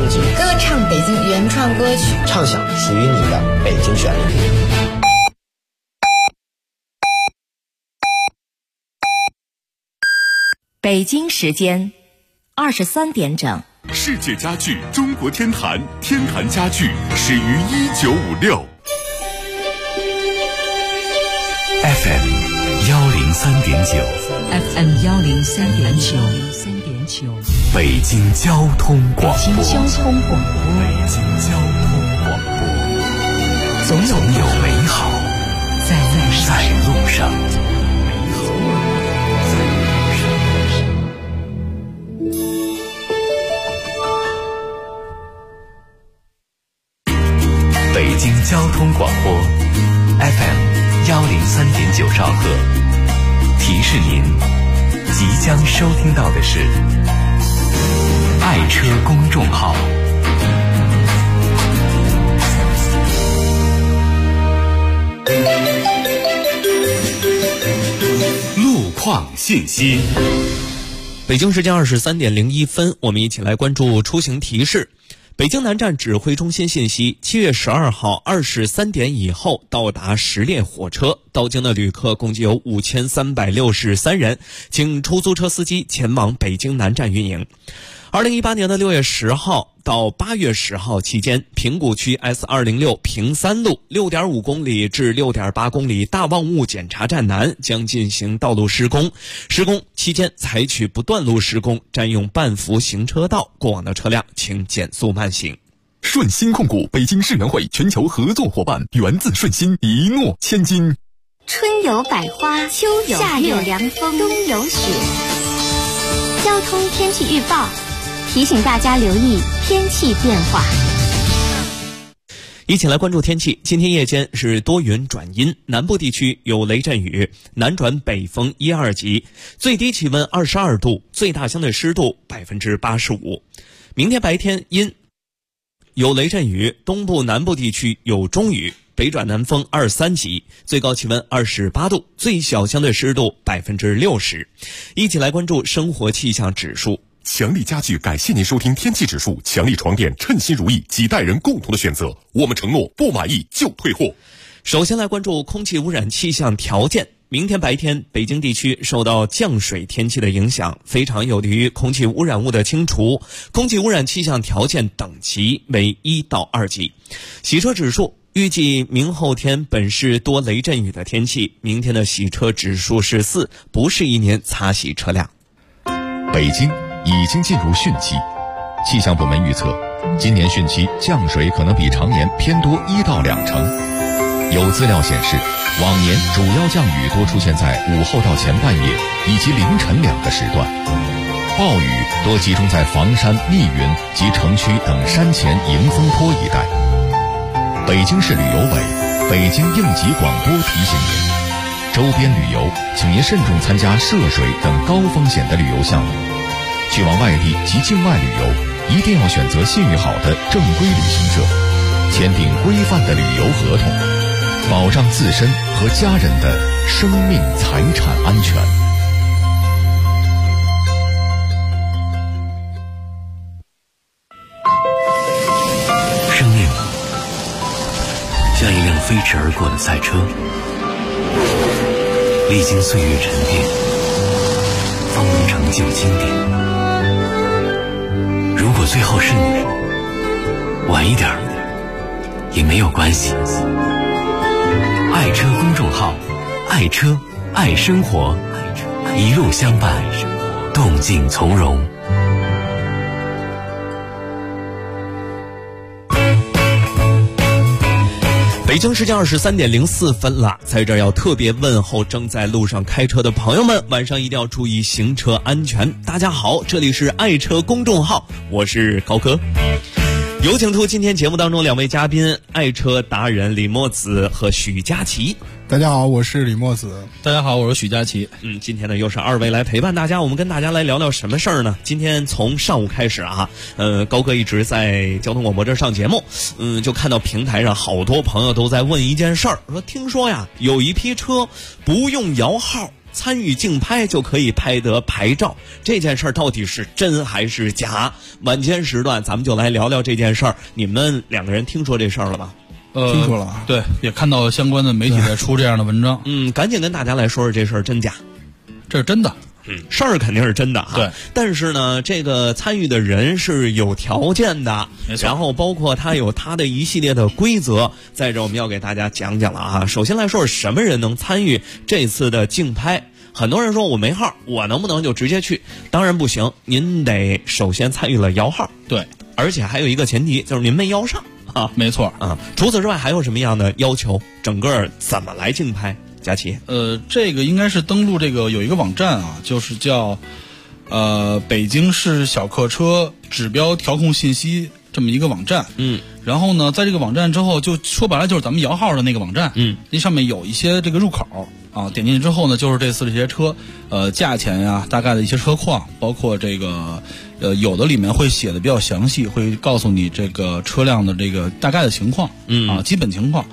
京， 歌唱北京原创歌曲， 畅想属于你的北京旋律。 北京时间23点整。 世界家具中国天坛，天坛家具始于1956。FM 103.9 FM 103.9 北京交通广播。 北京交通广播。 北京交通广播。 总有美好在路上。北京交通广播 FM 103.9兆赫，提示您即将收听到的是爱车公众号。路况信息。 北京时间23点01分，我们一起来关注出行提示。北京南站指挥中心信息，7月12号23点以后到达10列火车，到京的旅客共计有5363人，请出租车司机前往北京南站运营。2018年的6月10号到8月10号期间，平谷区 S206 平三路 6.5 公里至 6.8 公里大望雾检查站南将进行道路施工，施工期间采取不断路施工，占用半幅行车道，过往的车辆请减速慢行。 顺鑫控股北京世园会全球合作伙伴，源自顺鑫，一诺千金。 春有百花，秋有夏有凉风，冬有雪。交通天气预报提醒大家留意天气变化。 一起来关注天气。今天夜间是多云转阴，南部地区有雷阵雨，南转北风1、2级，最低气温22度，最大相对湿度85%。明天白天阴，有雷阵雨，东部南部地区有中雨，北转南风2、3级，最高气温28度，最小相对湿度60%。一起来关注生活气象指数。 强力家具感谢您收听天气指数，强力床垫称心如意，几代人共同的选择，我们承诺不满意就退货。 首先来关注空气污染气象条件。明天白天，北京地区受到降水天气的影响，非常有利于空气污染物的清除，空气污染气象条件等级为1到2级。洗车指数预计明后天本是多雷阵雨的天气，明天的洗车指数是4，不适宜您擦洗车辆。 北京已经进入汛期，气象部门预测，今年汛期降水可能比常年偏多1到2成。有资料显示，往年主要降雨多出现在午后到前半夜以及凌晨2个时段，暴雨多集中在房山、密云及城区等山前迎风坡一带。北京市旅游委、北京应急广播提醒您，周边旅游请您慎重参加涉水等高风险的旅游项目。去往外地及境外旅游，一定要选择信誉好的正规旅行社，签订规范的旅游合同，保障自身和家人的生命财产安全。 生命像一辆飞驰而过的赛车，历经岁月沉淀，方能成就经典。如果最后是你，晚一点也没有关系。爱车公众号，爱车爱生活，一路相伴，动静从容。 北京时间23点04分了，在这儿要特别问候正在路上开车的朋友们，晚上一定要注意行车安全。大家好，这里是爱车公众号，我是高哥。有请出今天节目当中2位嘉宾，爱车达人李墨子和许佳琪。 大家好，我是李墨子。 大家好，我是许佳琪。 今天呢又是2位来陪伴大家，我们跟大家来聊聊什么事儿呢？今天从上午开始啊，高哥一直在交通广播这上节目，就看到平台上好多朋友都在问一件事儿，说听说呀有一批车不用摇号参与竞拍就可以拍得牌照，这件事儿到底是真还是假？晚间时段咱们就来聊聊这件事儿。你们2个人听说这事儿了吗？ 听说了， 对，也看到相关的媒体在出这样的文章。 赶紧跟大家来说说这事儿真假。 这是真的。 事儿肯定是真的哈， 对。 但是呢，这个参与的人是有条件的， 没错。 然后包括他有他的一系列的规则，在这我们要给大家讲讲了啊。首先来说，什么人能参与这次的竞拍？很多人说我没号，我能不能就直接去？当然不行，您得首先参与了摇号， 对， 而且还有一个前提就是您没摇上啊。 没错啊。除此之外还有什么样的要求？整个怎么来竞拍？佳琪， 这个应该是登录这个有一个网站啊，就是叫北京市小客车指标调控信息这么一个网站。然后呢，在这个网站之后，就说白了就是咱们摇号的那个网站。那上面有一些这个入口啊，点进去之后呢，就是这次这些车，价钱呀，大概的一些车况，包括这个有的里面会写的比较详细，会告诉你这个车辆的这个大概的情况，基本情况。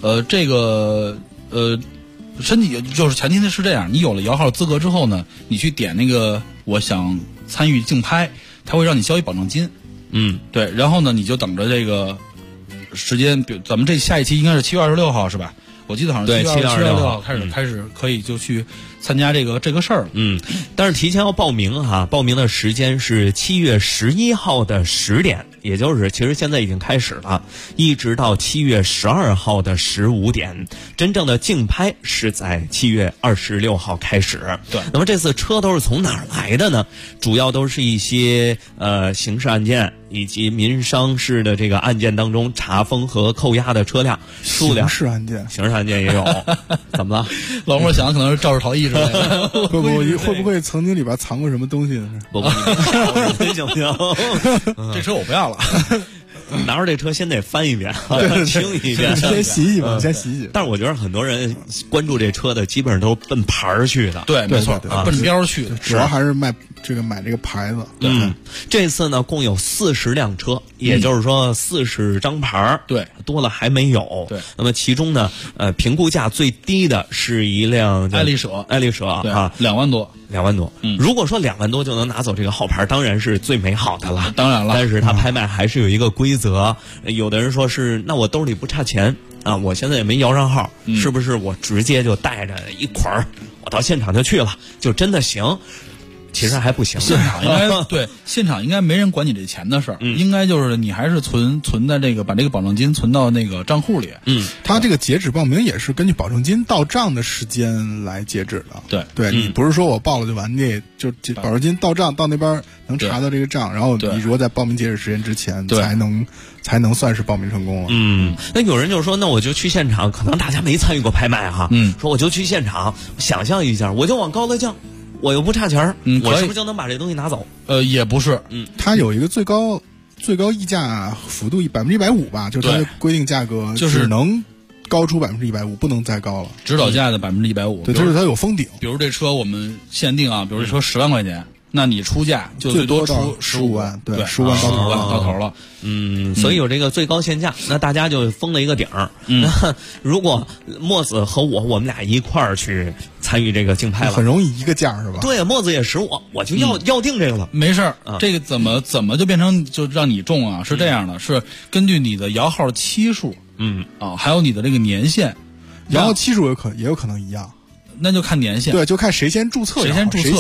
身体就是前提是这样，你有了摇号资格之后呢，你去点那个我想参与竞拍，它会让你交一保证金。对，然后呢，你就等着这个时间，比如咱们这下一期应该是7月26号是吧？我记得好像7月26号开始可以就去参加这个事儿。 但是提前要报名哈，报名的时间是7月11号的10点，也就是其实现在已经开始了，一直到7月12号的15点。真正的竞拍是在7月26号开始。 对， 那么这次车都是从哪儿来的呢？主要都是一些刑事案件以及民商事的这个案件当中查封和扣押的车辆数量。 刑事案件也有。怎么了？ 老莫想的可能是肇事逃逸之类的。 会不会曾经里边藏过什么东西呢？ 不，行不行？ 这车我不要了。 拿着这车先得翻一遍，清一遍， 先洗洗吧，先洗洗。 但是我觉得很多人关注这车的，基本上都是奔牌儿去的。 对，没错，奔标去的， 主要还是买这个牌子。 这次呢，共有40辆车，也就是说40张牌儿。 对， 多了还没有。 对， 那么其中呢，评估价最低的是一辆爱丽舍啊，2万多。 如果说2万多就能拿走这个号牌，当然是最美好的了。 当然了， 但是它拍卖还是有一个规则。有的人说是，那我兜里不差钱啊，我现在也没摇上号，是不是我直接就带着一捆儿，我到现场就去了，就真的行？其实还不行， 现场应该对，现场应该没人管你这钱的事儿，应该就是你还是存在这个，把这个保证金存到那个账户里。 他这个截止报名也是根据保证金到账的时间来截止的。对，你不是说我报了就完，你也就保证金到账到那边能查到这个账，然后你如果在报名截止时间之前才能算是报名成功了。 那有人就说，那我就去现场，可能大家没参与过拍卖哈，说我就去现场，想象一下，我就往高了降。我又不差钱儿，我是不是就能把这东西拿走？ 也不是， 它有一个最高溢价幅度150%吧，就是它的规定价格只能高出150%，不能再高了。 指导价的150%， 对，就是它有封顶。 比如这车我们限定啊，比如这车10万块钱，那你出价就最多出 15万，对 ，15万到头了。 所以有这个最高限价，那大家就封了一个顶儿。那如果墨子和我们俩一块儿去参与这个竞拍了， 很容易一个价是吧？ 对，墨子也识我就要定这个了。 没事儿，这个怎么就变成就让你中啊？是这样的，是根据你的摇号期数，还有你的这个年限， 摇号期数也有可能一样。 那就看年限， 对，就看谁先注册，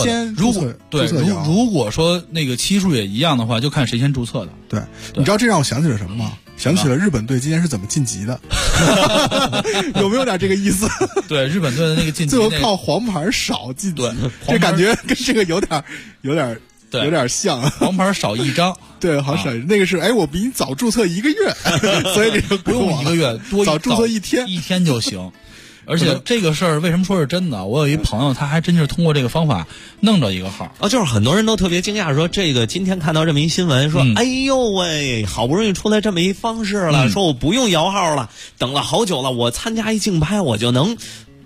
如果说那个期数也一样的话，就看谁先注册的。 对，你知道这让我想起了什么吗？想起了日本队今年是怎么晋级的，有没有点这个意思？ 对，日本队的那个晋级， 最后靠黄牌少晋级，这感觉跟这个有点像， 黄牌少1张。 对，好少那个是，我比你早注册1个月，所以这个不用1个月， 早注册1 天就行。而且这个事儿为什么说是真的？我有一朋友，他还真是通过这个方法弄着一个号。 就是很多人都特别惊讶，说这个今天看到这么一新闻，说哎呦喂，好不容易出来这么一方式了，说我不用摇号了，等了好久了，我参加一竞拍，我就能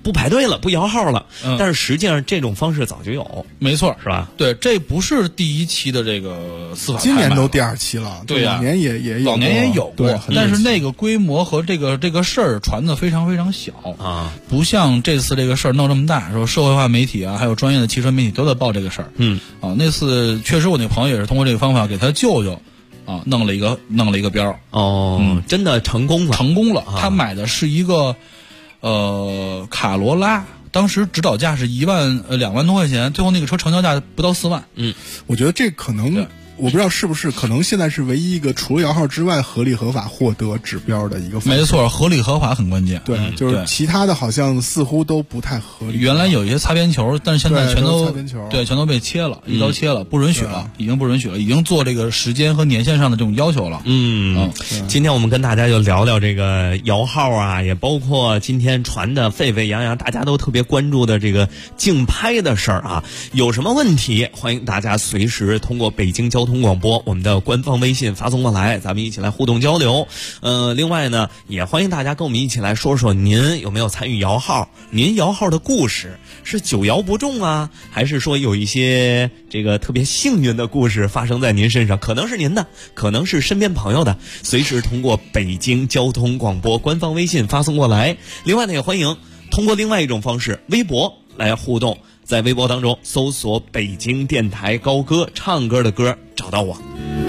不排队了，不摇号了。但是实际上这种方式早就有， 没错， 是吧？ 对，这不是第一期的这个司法拍卖， 今年都第2期了， 对呀， 往年也往年也有过，但是那个规模和这个事儿传的非常非常小啊， 不像这次这个事儿闹这么大，说社会化媒体啊，还有专业的汽车媒体都在报这个事儿。那次确实我那朋友也是通过这个方法给他舅舅弄了一个标真的成功了， 他买的是一个卡罗拉，当时指导价是2万多块钱，最后那个车成交价不到4万。 我觉得这可能。我不知道是不是可能现在是唯一一个除了摇号之外合理合法获得指标的一个方式。 没错，合理合法很关键。 对，就是其他的好像似乎都不太合理。 原来有一些擦边球，但是现在全都全都被切了，一刀切了，不允许了，已经不允许了，已经做这个时间和年限上的这种要求了。 今天我们跟大家就聊聊这个摇号啊，也包括今天传的沸沸扬扬，大家都特别关注的这个竞拍的事儿啊。有什么问题，欢迎大家随时通过北京交通广播我们的官方微信发送过来，咱们一起来互动交流。另外呢，也欢迎大家跟我们一起来说说您有没有参与摇号，您摇号的故事是9摇不中啊，还是说有一些这个特别幸运的故事发生在您身上，可能是您的，可能是身边朋友的，随时通过北京交通广播官方微信发送过来。另外呢，也欢迎通过另外一种方式微博来互动，在微博当中搜索北京电台高歌，唱歌的歌，找到我。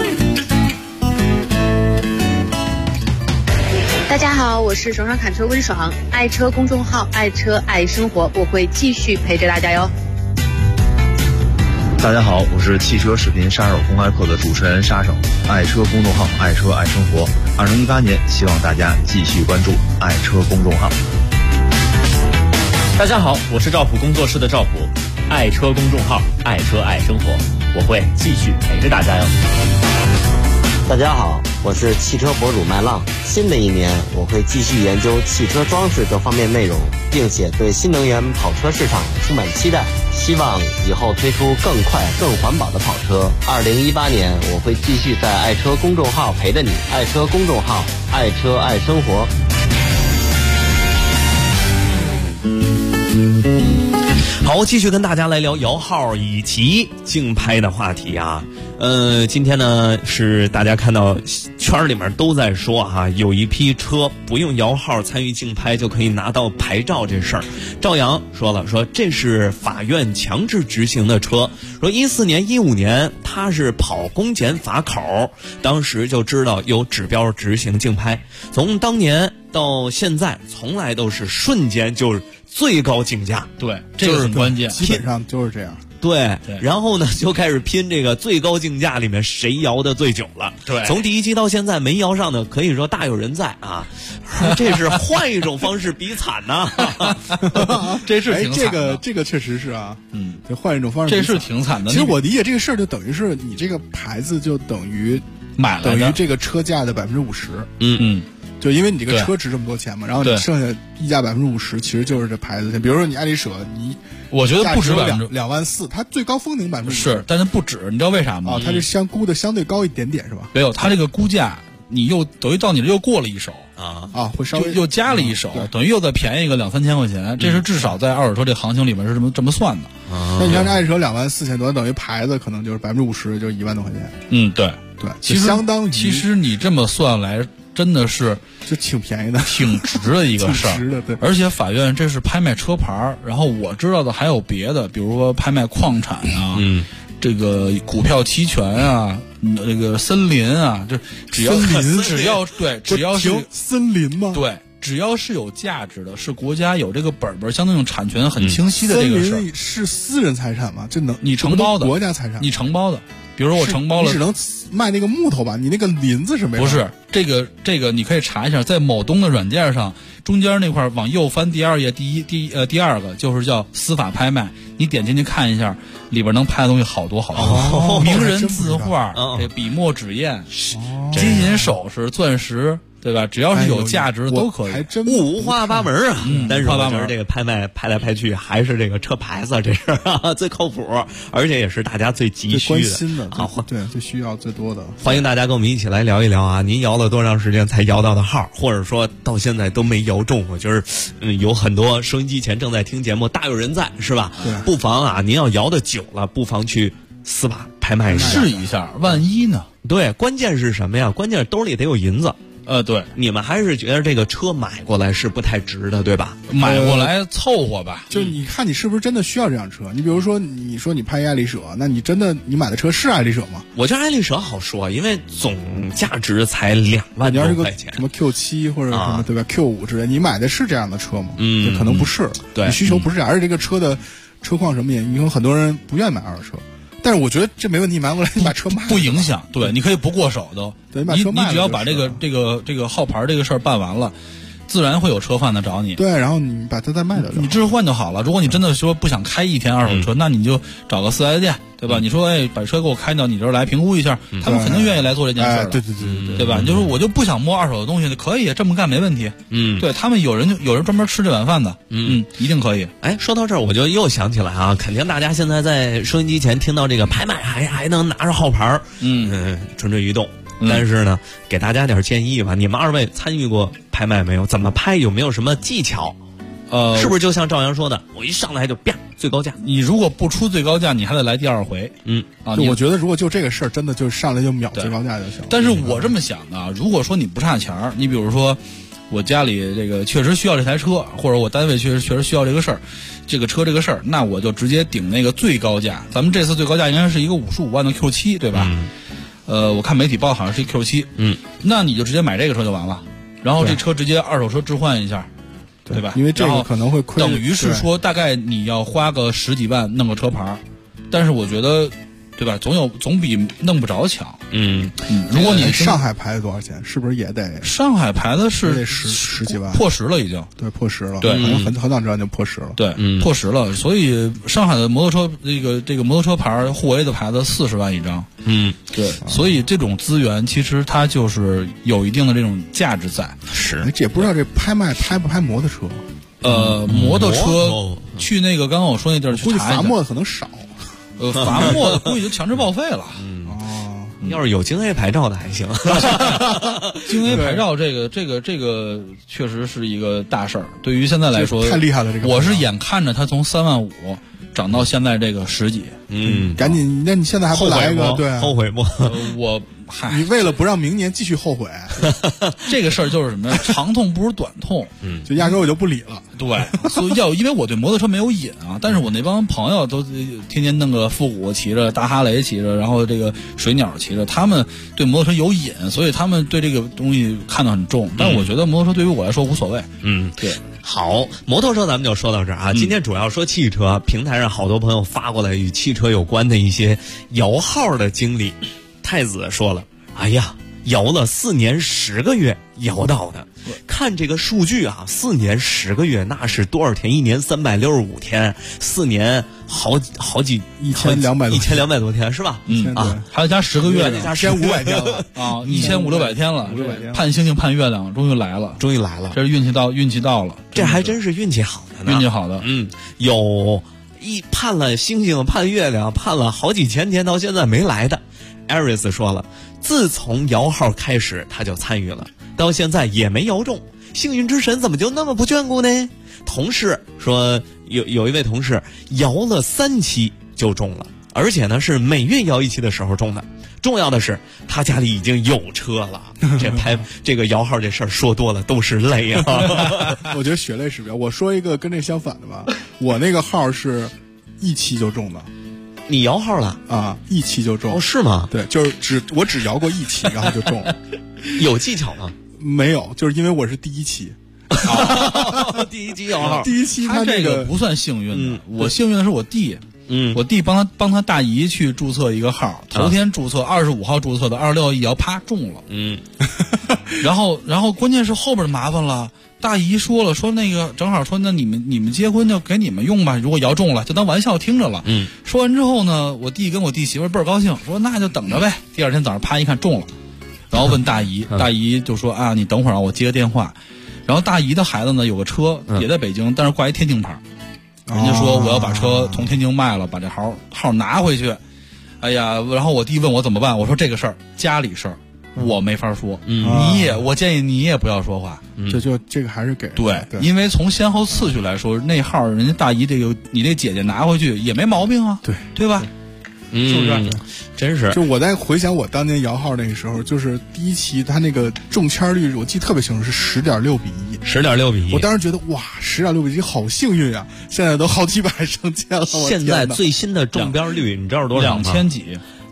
大家好，我是爽爽侃车温爽，爱车公众号爱车爱生活，我会继续陪着大家哟。 大家好，我是汽车视频杀手公开课的主持人沙手，爱车公众号爱车爱生活。2018年，希望大家继续关注爱车公众号。 大家好，我是赵普工作室的赵普，爱车公众号爱车爱生活，我会继续陪着大家哟。 大家好，我是汽车博主麦浪。新的一年，我会继续研究汽车装饰各方面内容，并且对新能源跑车市场充满期待，希望以后推出更快更环保的跑车。2018年，我会继续在爱车公众号陪着你，爱车公众号爱车爱生活。 好，继续跟大家来聊摇号以及竞拍的话题啊。今天呢是大家看到圈里面都在说哈，有一批车不用摇号参与竞拍就可以拿到牌照这事儿。赵阳说了，说这是法院强制执行的车，说14年15年他是跑公检法口，当时就知道有指标执行竞拍，从当年到现在从来都是瞬间就是最高竞价。 对，这个很关键， 基本上就是这样。 对，然后呢就开始拼这个最高竞价里面谁摇的最久了。 对， 从第1期到现在没摇上的可以说大有人在啊。这是换一种方式比惨呐。 这是挺惨的，这个确实是啊。就换一种方式， 这是挺惨的。 其实我理解这个事儿，就等于是你这个牌子就等于买了， 等于这个车价的50%。就因为你这个车值这么多钱嘛，然后你剩下溢价50%，其实就是这牌子钱。比如说你爱丽舍， 我觉得不止 2万4，它最高封顶50% 是，但是不止，你知道为啥吗？ 它是估的相对高一点点是吧？ 没有，它这个估价你又等于到你这又过了一手会稍微又加了一手，等于又再便宜个2-3千块钱，这是至少在二手车这行情里面是这么算的。 那你看这爱丽舍2万4千多，等于牌子可能就是50%，就是1万多块钱。 对，其实相当于其实你这么算来。真的是就挺便宜的， 挺值的一个事儿。 对， 而且法院这是拍卖车牌，然后我知道的还有别的，比如说拍卖矿产啊，这个股票期权啊，这个森林啊，就只要是森林吗？ 对。只要是有价值的，是国家有这个本本，相当于产权很清晰的这个事儿， 森林是私人财产吗？这能你承包的国家财产， 你承包的。比如说我承包了， 你只能卖那个木头吧？你那个林子是没有。 不是这个，你可以查一下，在某东的软件上，中间那块往右翻第2页，第二个就是叫司法拍卖，你点进去看一下，里边能拍的东西好多好多，名人字画，这笔墨纸砚，金银首饰、钻石。 对吧？只要是有价值的都可以， 还真五花八门啊。但是我觉得门这个拍卖拍来拍去，还是这个车牌子这是最靠谱，而且也是大家最急需的、最关心的啊， 对，最需要最多的。 欢迎大家跟我们一起来聊一聊啊！您摇了多长时间才摇到的号，或者说到现在都没摇中？我觉得，有很多收音机前正在听节目，大有人在，是吧？ 对， 不妨啊，您要摇的久了，不妨去4把拍卖试一下，万一呢？ 对，关键是什么呀？关键是兜里得有银子。 对， 你们还是觉得这个车买过来是不太值的，对吧？ 买过来凑合吧。 就你看你是不是真的需要这辆车？你比如说，你说你拍爱丽舍，那你真的你买的车是爱丽舍吗？ 我觉得爱丽舍好说，因为总价值才2万多块钱。 什么 Q7 或者什么对吧 Q5 之类，你买的是这样的车吗？可能不是。 对， 你需求不是这样，而且这个车的车况什么也，你有很多人不愿意买二手车。但是我觉得这没问题，买过来你把车卖了不影响，对，你可以不过手都。 对，你把车卖了， 你只要把这个号牌这个事儿办完了，自然会有车贩子找你。 对，然后你把它再卖掉， 你置换就好了。如果你真的说不想开一天二手车，那你就找个4S店，对吧？你说把车给我开到你这儿来评估一下，他们肯定愿意来做这件事儿。对吧？你就说我就不想摸二手的东西，可以这么干没问题。对他们有人专门吃这碗饭的，一定可以。 哎，说到这儿我就又想起来啊，肯定大家现在在收音机前听到这个拍卖还能拿着号牌，蠢蠢欲动。但是呢，给大家点建议吧。你们2位参与过拍卖没有？怎么拍？有没有什么技巧？是不是就像赵阳说的，我一上来就啪最高价？ 你如果不出最高价，你还得来第2回。 我觉得如果就这个事儿，真的就上来就秒最高价就行。 但是我这么想的，如果说你不差钱儿，你比如说我家里这个确实需要这台车，或者我单位确实需要这个事儿，这个事儿，那我就直接顶那个最高价。咱们这次最高价应该是一个55万的 Q7， 对吧？我看媒体报好像是一 Q7，那你就直接买这个车就完了，然后这车直接二手车置换一下，对吧？ 因为这个可能会亏， 等于是说大概你要花个10几万弄个车牌，但是我觉得，对吧？总比弄不着强。如果你上海牌的多少钱？是不是也得？ 上海牌的是得十几万， 破10了已经。 对，破10了。 对， 很早之前就破10了。 对，破10了。所以上海的摩托车这个摩托车牌沪 A 的牌子40万一张。对。所以这种资源其实它就是有一定的这种价值在。 是。 也不知道这拍卖拍不拍摩托车？ 摩托车去那个刚刚我说那地儿去查一下， 估计罚没的可能少。 罚没的估计就强制报废了。 要是有京 A 牌照的还行。 京 A 牌照这个确实是一个大事儿，对于现在来说太厉害了。这个我是眼看着它从3万5涨到现在这个10几。 赶紧，那你现在还不来一个？对， 后悔不？ 你为了不让明年继续后悔， 这个事儿就是什么呀？长痛不如短痛， 就压根我就不理了。 对，所以因为我对摩托车没有瘾啊，但是我那帮朋友都天天弄个复古骑着，大哈雷骑着，然后这个水鸟骑着，他们对摩托车有瘾，所以他们对这个东西看得很重。但我觉得摩托车对于我来说无所谓。对。 好，摩托车咱们就说到这儿啊。今天主要说汽车，平台上好多朋友发过来与汽车有关的一些摇号的经历。太子说了，哎呀，摇了4年10个月摇到的，看这个数据啊，4年10个月那是多少天1年365天，4年好几1200多天是吧？ 还要加10个月呢， 加1500天了啊，1500-600天了，盼星星盼月亮，终于来了，这是运气到了， 这还真是运气好的呢， 运气好的， 有盼了星星盼月亮盼了好几千天到现在没来的。艾瑞斯说了，自从摇号开始他就参与了，到现在也没摇中，幸运之神怎么就那么不眷顾呢？同事说有一位同事摇了3期就中了，而且呢是每月摇1期的时候中的。重要的是他家里已经有车了，这个摇号这事儿说多了都是泪啊。 我觉得血泪史标。我说一个跟这相反的吧，我那个号是1期就中的。 你摇号了啊？1期就中？ 是吗？ 对，就是我只摇过1期，然后就中了。 有技巧吗？ 没有，就是因为我是第1期。 第1期摇号， 第1期他这个不算幸运的。我幸运的是我弟，我弟帮他大姨去注册一个号，头天注册25号注册的，26号一摇，啪中了。然后关键是后边麻烦了。大姨说了，说那个正好说，那你们结婚就给你们用吧，如果摇中了就当玩笑听着了。说完之后呢，我弟跟我弟媳妇倍儿高兴，说那就等着呗。第2天早上啪一看中了， 然后问大姨，大姨就说啊，你等会儿我接个电话。然后大姨的孩子呢有个车也在北京，但是挂一天津牌，人家说我要把车从天津卖了，把这号拿回去。哎呀，然后我弟问我怎么办，我说这个事儿家里事儿。我没法说，我建议你也不要说话， 就这个还是给对，因为从先后次序来说，那号人家大姨这个你这姐姐拿回去也没毛病啊，对吧？是不是？ 真是。 就我在回想我当年摇号那个时候，就是第一期他那个中签率，我记得特别清楚，是10.6比1。 10.6比1。 我当时觉得哇，10.6比1好幸运啊！现在都好几百上千了。 现在最新的中标率你知道是多少吗 ？2000几。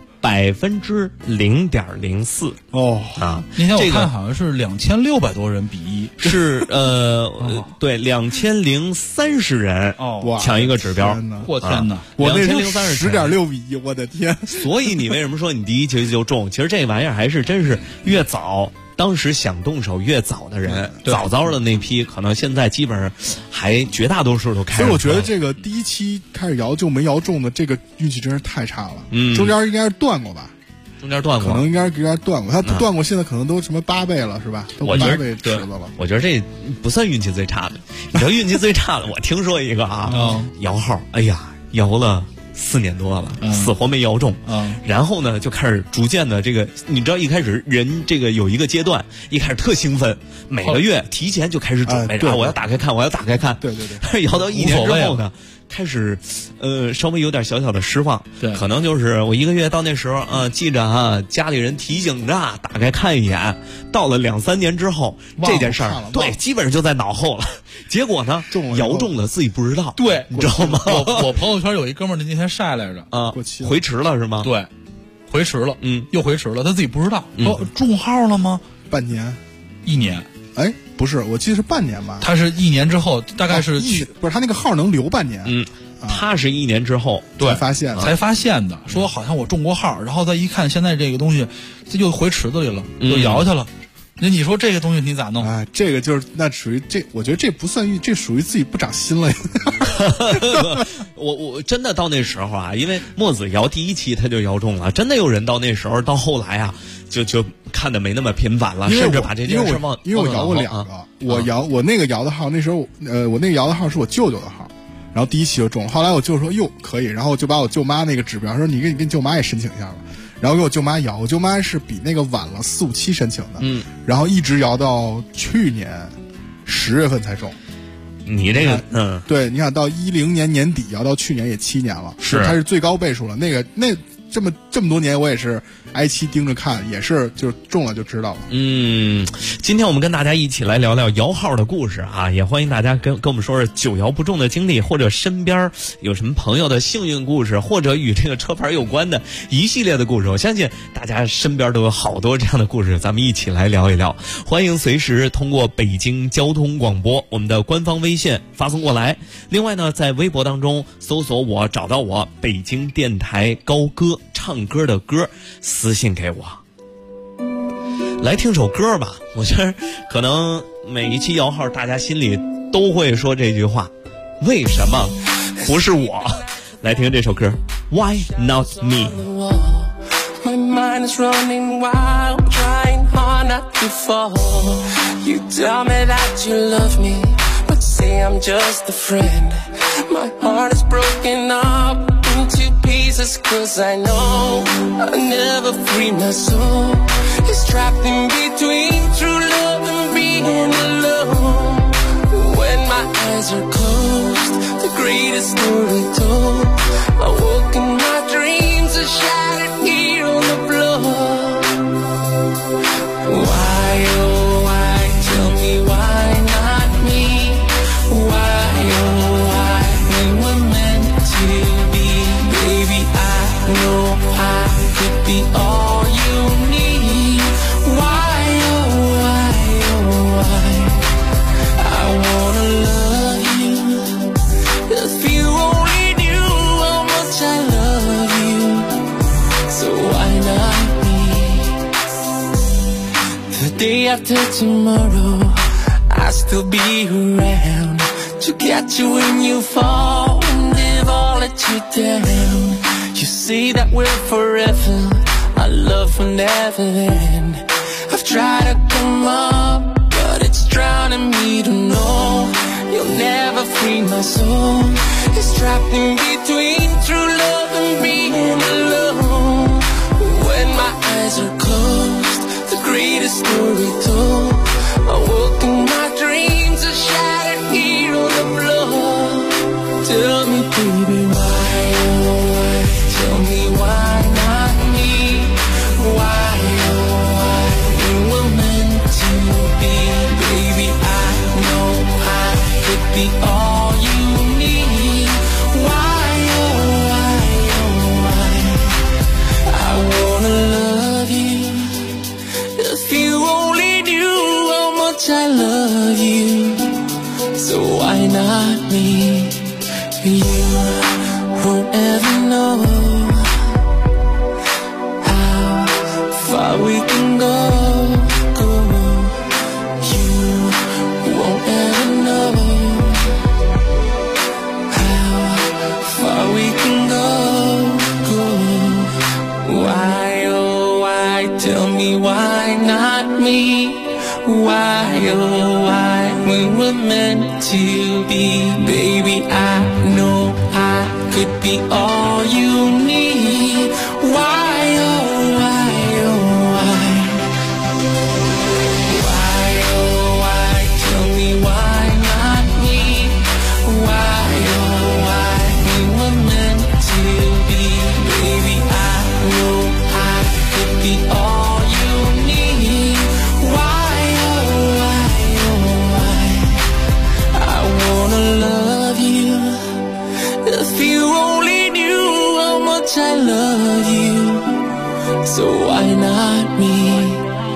0.04% 哦啊！ 那天我看好像是2600多人比1， 是对，2030人抢一个指标。 我天哪！ 我那10.6比1，我的天！ 所以你为什么说你第一期就中？其实这玩意儿还是真是越早。当时想动手越早的人，早的那批，可能现在基本上还绝大多数都开始。 所以我觉得这个第一期开始摇就没摇中的，这个运气真是太差了。中间应该是断过吧？ 中间断过， 可能应该断过。他断过，现在可能都什么8倍了，是吧？都8倍池子了。 我觉得这不算运气最差的。你知道运气最差的，我听说一个摇号，哎呀，摇了4年多了，死活没摇中。然后呢，就开始逐渐的这个，你知道一开始人这个有一个阶段，一开始特兴奋，每个月提前就开始准备，我要打开看，我要打开看。 对。 摇到1年之后呢，开始稍微有点小小的失望。 对， 可能就是我1个月到那时候记着家里人提醒着打开看一眼。到了2-3年之后，这件事儿对基本上就在脑后了。结果呢，摇中了自己不知道。 对， 你知道吗？ 我朋友圈有一哥们儿那天晒来着回迟了是吗？ 对，回迟了，又回迟了，他自己不知道。中号了吗？ 半年 ，1年。 哎，不是，我记得是半年吧。 他是1年之后，大概是不是他那个号能留半年。 他是1年之后才发现的，说好像我中过号，然后再一看，现在这个东西这又回池子里了，又摇去了。那你说这个东西你咋弄？ 哎，这个就是那属于这，我觉得这不算运，这属于自己不长心了。 我真的到那时候啊，因为墨子摇第一期他就摇中了，真的有人到那时候到后来啊，就看的没那么频繁了，甚至把这件事忘。 因为我摇过2个，我那个摇的号，那时候我那个摇的号是我舅舅的号，然后第一期就中了。后来我舅说哟可以，然后我就把我舅妈那个指标说你跟舅妈也申请一下吧。然后给我舅妈摇，我舅妈是比那个晚了4、5期申请的，然后一直摇到去年10月份才中。 你这个对，你想到10年年底摇到去年也7年了，它是最高倍数了。那这么多年我也是挨期盯着看，也是就中了就知道了。 今天我们跟大家一起来聊聊摇号的故事啊，也欢迎大家跟我们说说久摇不中的经历，或者身边有什么朋友的幸运故事，或者与这个车牌有关的一系列的故事。我相信大家身边都有好多这样的故事，咱们一起来聊一聊。欢迎随时通过北京交通广播我们的官方微信发送过来。另外呢，在微博当中搜索我，找到我北京电台高歌唱歌的歌，私信给我。来听首歌吧，我觉得可能每一期摇号大家心里都会说这句话，为什么不是我？来听这首歌 Why Not Me。 My mind is running wild, trying hard not to fall. You tell me that you love me, but say I'm just a friend. My heart is broken up into pieces, cause I know I'll never free my soul. It's trapped in between true love and being alone. When my eyes are closed, the greatest story told. I woke in my dreams, are shattered here on the floor. Why, oh why, tell me why not me? Why, oh why, we were meant to be. Baby, I know I could be all you need. Why, oh why, oh why, I wanna love you. If you only knew how much I love you, so why not me? The day after tomorrow, I'll still be around to catch you when you fall and if I'll let you down. You say that we're forever, our love will never end. in between true love and being alone. When my eyes are closed, the greatest story told. I woke in my dreams, a shattered here on the floor. Tell me, baby, why, oh why? Tell me why not me? Why, oh why? We were meant to be. Baby, I know I could be all you need. Why, oh why, oh why? I wanna love you. If you only knew how much I love you. So why not me? You won't ever know how far we can go. You won't ever know how far we can go. Why, oh why, tell me why not me? Why, oh why, we were meant to be. Baby, I know I could be all you need. Why, oh why, oh why? Why, oh why, tell me why not me? Why, oh why, we were meant to be. Baby, I know I could be all you need. Why, oh why, oh why? I wanna love you. If you only knew how much I love you. So why not me?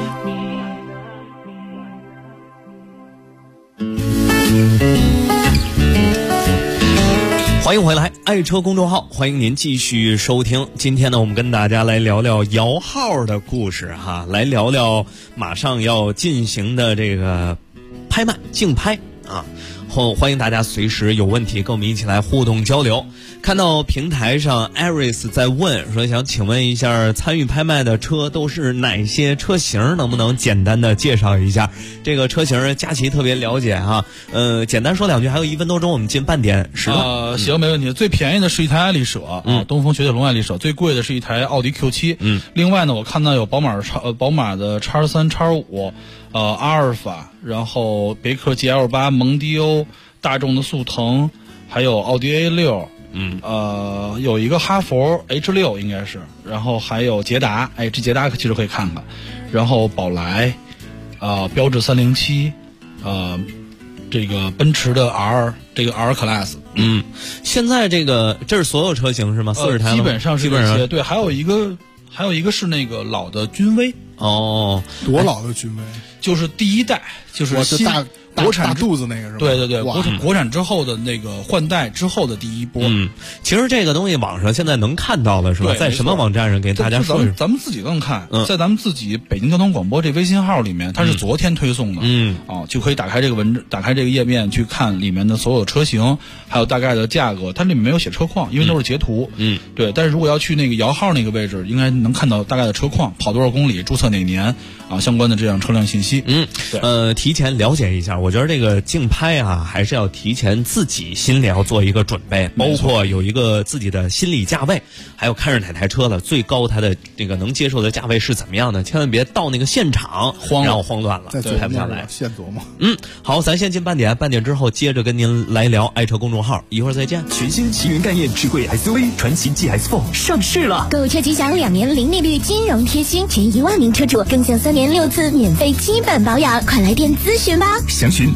欢迎回来，爱车公众号，欢迎您继续收听。今天呢，我们跟大家来聊聊摇号的故事哈，来聊聊马上要进行的这个拍卖竞拍啊。欢迎大家随时有问题跟我们一起来互动交流。看到平台上 Aris 在问说，想请问一下参与拍卖的车都是哪些车型，能不能简单的介绍一下？这个车型佳琪特别了解哈，简单说两句，还有1分多钟我们进半点时段。 行，没问题。最便宜的是一台爱丽舍啊，东风雪铁龙爱丽舍，最贵的是一台奥迪 Q7。另外呢，我看到有宝马的 X3、X5，阿尔法，然后别克 GL8、蒙迪欧，大众的速腾，还有奥迪 A6。有一个哈佛 H6 应该是，然后还有捷达，这捷达其实可以看看，然后宝来，标致307，这个奔驰的 R， 这个 R Class， 现在这是所有车型是吗？40台基本上是这些，对，还有一个是那个老的君威。 哦，多老的君威？ 就是第一代，就是新国产大肚子那个是吧？ 对对对，国产之后的那个换代之后的第一波。 其实这个东西网上现在能看到了是吧？在什么网站上给大家说？ 咱们自己都能看，在咱们自己北京交通广播这微信号里面，它是昨天推送的。就可以打开这个页面去看里面的所有车型，还有大概的价格。它里面没有写车况，因为都是截图。对。但是如果要去那个摇号那个位置，应该能看到大概的车况，跑多少公里，注册哪年啊，相关的这样车辆信息。 提前了解一下。我觉得这个竞拍啊，还是要提前自己心里要做一个准备，包括有一个自己的心理价位，还有看上哪台车了，最高它的这个能接受的价位是怎么样的，千万别到那个现场然后慌乱了，拍不下来。 现琢磨。 好，咱先进半点之后接着跟您来聊爱车公众号，一会儿再见。 全新奇云概念智慧 SUV 传祺 GS4 上市了， 购车吉祥2年零利率金融贴心，全1万名车主更享3年6次免费基本保养，快来电咨询吧。 详询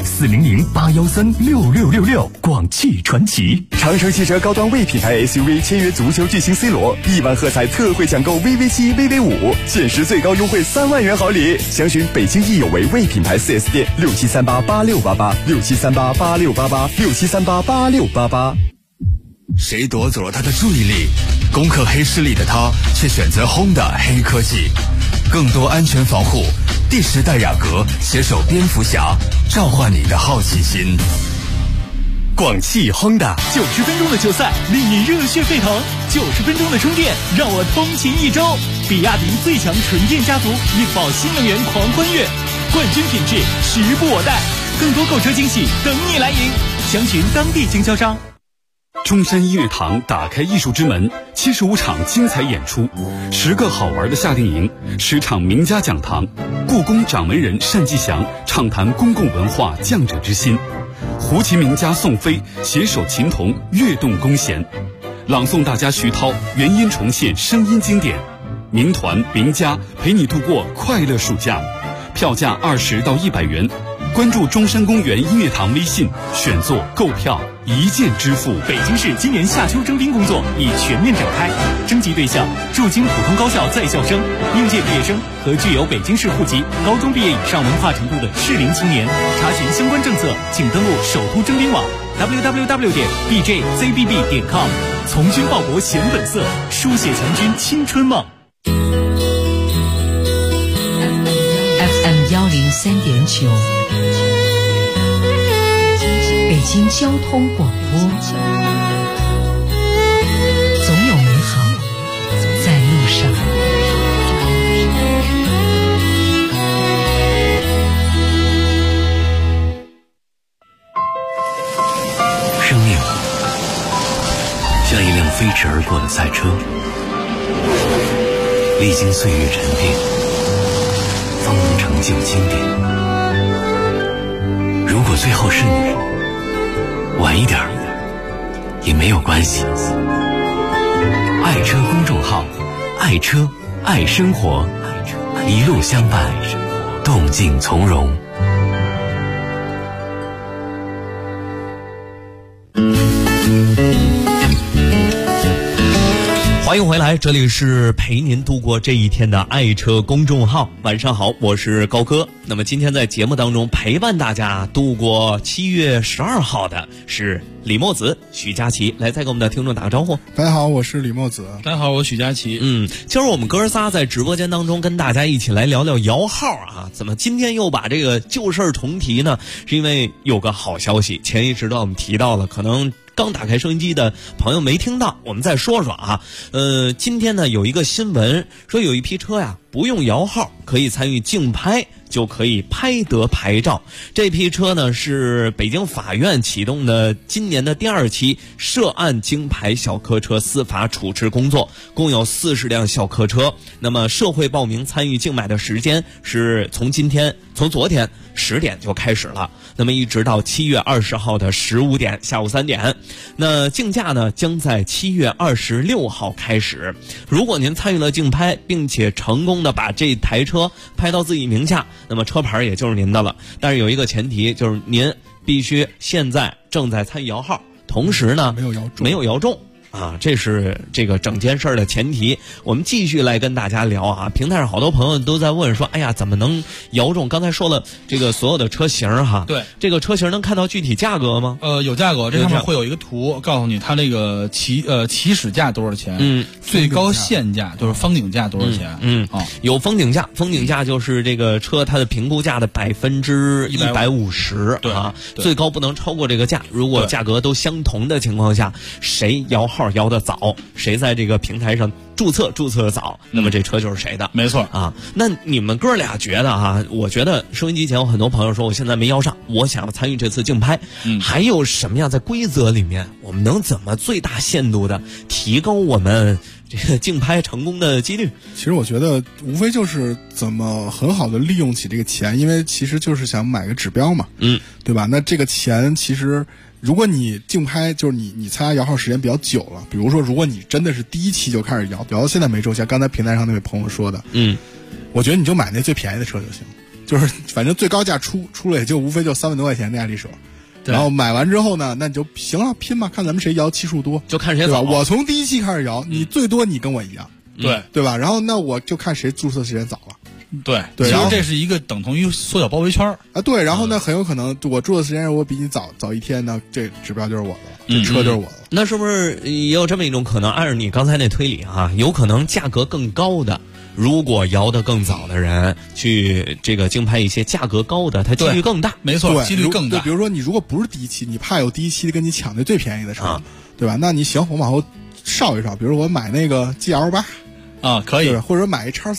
400-813-6666，广汽传祺。 长城汽车高端 V 品牌 SUV 签约足球巨星 C 罗，1万喝彩特惠抢购 VV7、VV5，限时最高优惠3万元好礼。详询北京易有为 V 品牌 4S 店，67388688，67388688，67388688。 谁夺走了他的注意力？攻克黑势力的他，却选择 Honda 黑科技，更多安全防护。第10代雅阁携手蝙蝠侠，召唤你的好奇心。 广汽 Honda 90分钟的球赛令你热血沸腾，90分钟的充电让我通勤1周。比亚迪最强纯电家族，力保新能源狂欢悦，冠军品质时不我待。更多购车惊喜等你来赢，详询当地经销商。 中山音乐堂打开艺术之门，75场精彩演出，10个好玩的夏令营，10场名家讲堂，故宫掌门人单霁翔畅谈公共文化匠者之心，胡琴名家宋飞携手琴童跃动弓弦，朗诵大家徐涛原音重现声音经典，名团名家陪你度过快乐暑假，票价20到100元。关注中山公园音乐堂微信，选座购票一键支付。 北京市今年夏秋征兵工作已全面展开，征集对象驻京普通高校在校生、应届毕业生和具有北京市户籍、高中毕业以上文化程度的适龄青年。查询相关政策，请登录首都征兵网 www.bjzbb.com。从军报国显本色，书写强军青春梦。 FM 103.9，北京交通广播，总有美好在路上。 生命像一辆飞驰而过的赛车，历经岁月沉淀，方能成就经典。如果最后是你，晚一点也没有关系。爱车公众号，爱车爱生活，一路相伴，动静从容。 欢迎回来，这里是陪您度过这一天的爱车公众号。晚上好，我是高哥。那么今天在节目当中陪伴大家度过7月12号的是李墨子、许佳琪。来，再给我们的听众打个招呼。 大家好，我是李墨子。 大家好，我许佳琪。 今儿我们哥仨在直播间当中跟大家一起来聊聊摇号啊。怎么今天又把这个旧事儿重提呢？是因为有个好消息，前一时段我们提到了，可能刚打开收音机的朋友没听到，我们再说说啊。今天呢有一个新闻说，有一批车呀不用摇号，可以参与竞拍，就可以拍得牌照。这批车呢是北京法院启动的今年的第2期涉案京牌小客车司法处置工作，共有40辆小客车。那么社会报名参与竞买的时间是从昨天10点就开始了，那么一直到7月20号的15点，下午3点。那竞价呢将在7月26号开始。如果您参与了竞拍，并且成功的把这台车拍到自己名下，那么车牌也就是您的了。但是有一个前提，就是您必须现在正在参与摇号，同时呢没有摇中啊，这是这个整件事的前提。我们继续来跟大家聊啊。平台上好多朋友都在问说，哎呀，怎么能摇中？刚才说了这个所有的车型哈， 对， 这个车型能看到具体价格吗？ 有价格，这上面会有一个图，告诉你它这个起始价多少钱，最高限价就是封顶价多少钱。 有封顶价，封顶价就是这个车它的评估价的150%，对啊，最高不能超过这个价。如果价格都相同的情况下，谁摇号摇得早，谁在这个平台上注册的早，那么这车就是谁的。 没错啊。那你们哥俩觉得啊，我觉得收音机前有很多朋友说，我现在没摇上，我想参与这次竞拍，还有什么样在规则里面我们能怎么最大限度的提高我们这个竞拍成功的几率？ 其实我觉得无非就是怎么很好的利用起这个钱，因为其实就是想买个指标嘛，对吧？那这个钱其实如果你竞拍，就是你参加摇号时间比较久了，比如说如果你真的是第1期就开始摇到现在没中，像刚才平台上那位朋友说的，我觉得你就买那最便宜的车就行，就是反正最高价出了也就无非就3万多块钱的爱丽舍。然后买完之后呢，那你就行了，拼吧，看咱们谁摇期数多， 就看谁早。 对吧？我从第1期开始摇，你最多你跟我一样，对吧？然后那我就看谁注册时间早了。 对，其实这是一个等同于缩小包围圈啊。对，然后呢，很有可能我注册时间我比你早1天呢，这指标就是我的，这车就是我的。 那是不是也有这么一种可能？按照你刚才那推理啊，有可能价格更高的，如果摇得更早的人去这个竞拍一些价格高的，它几率更大。 没错，几率更大。 比如说你如果不是第1期，你怕有第1期的跟你抢那最便宜的车，对吧？那你行，我往后稍一稍，比如我买那个 GL8 啊，可以， 或者买一X3。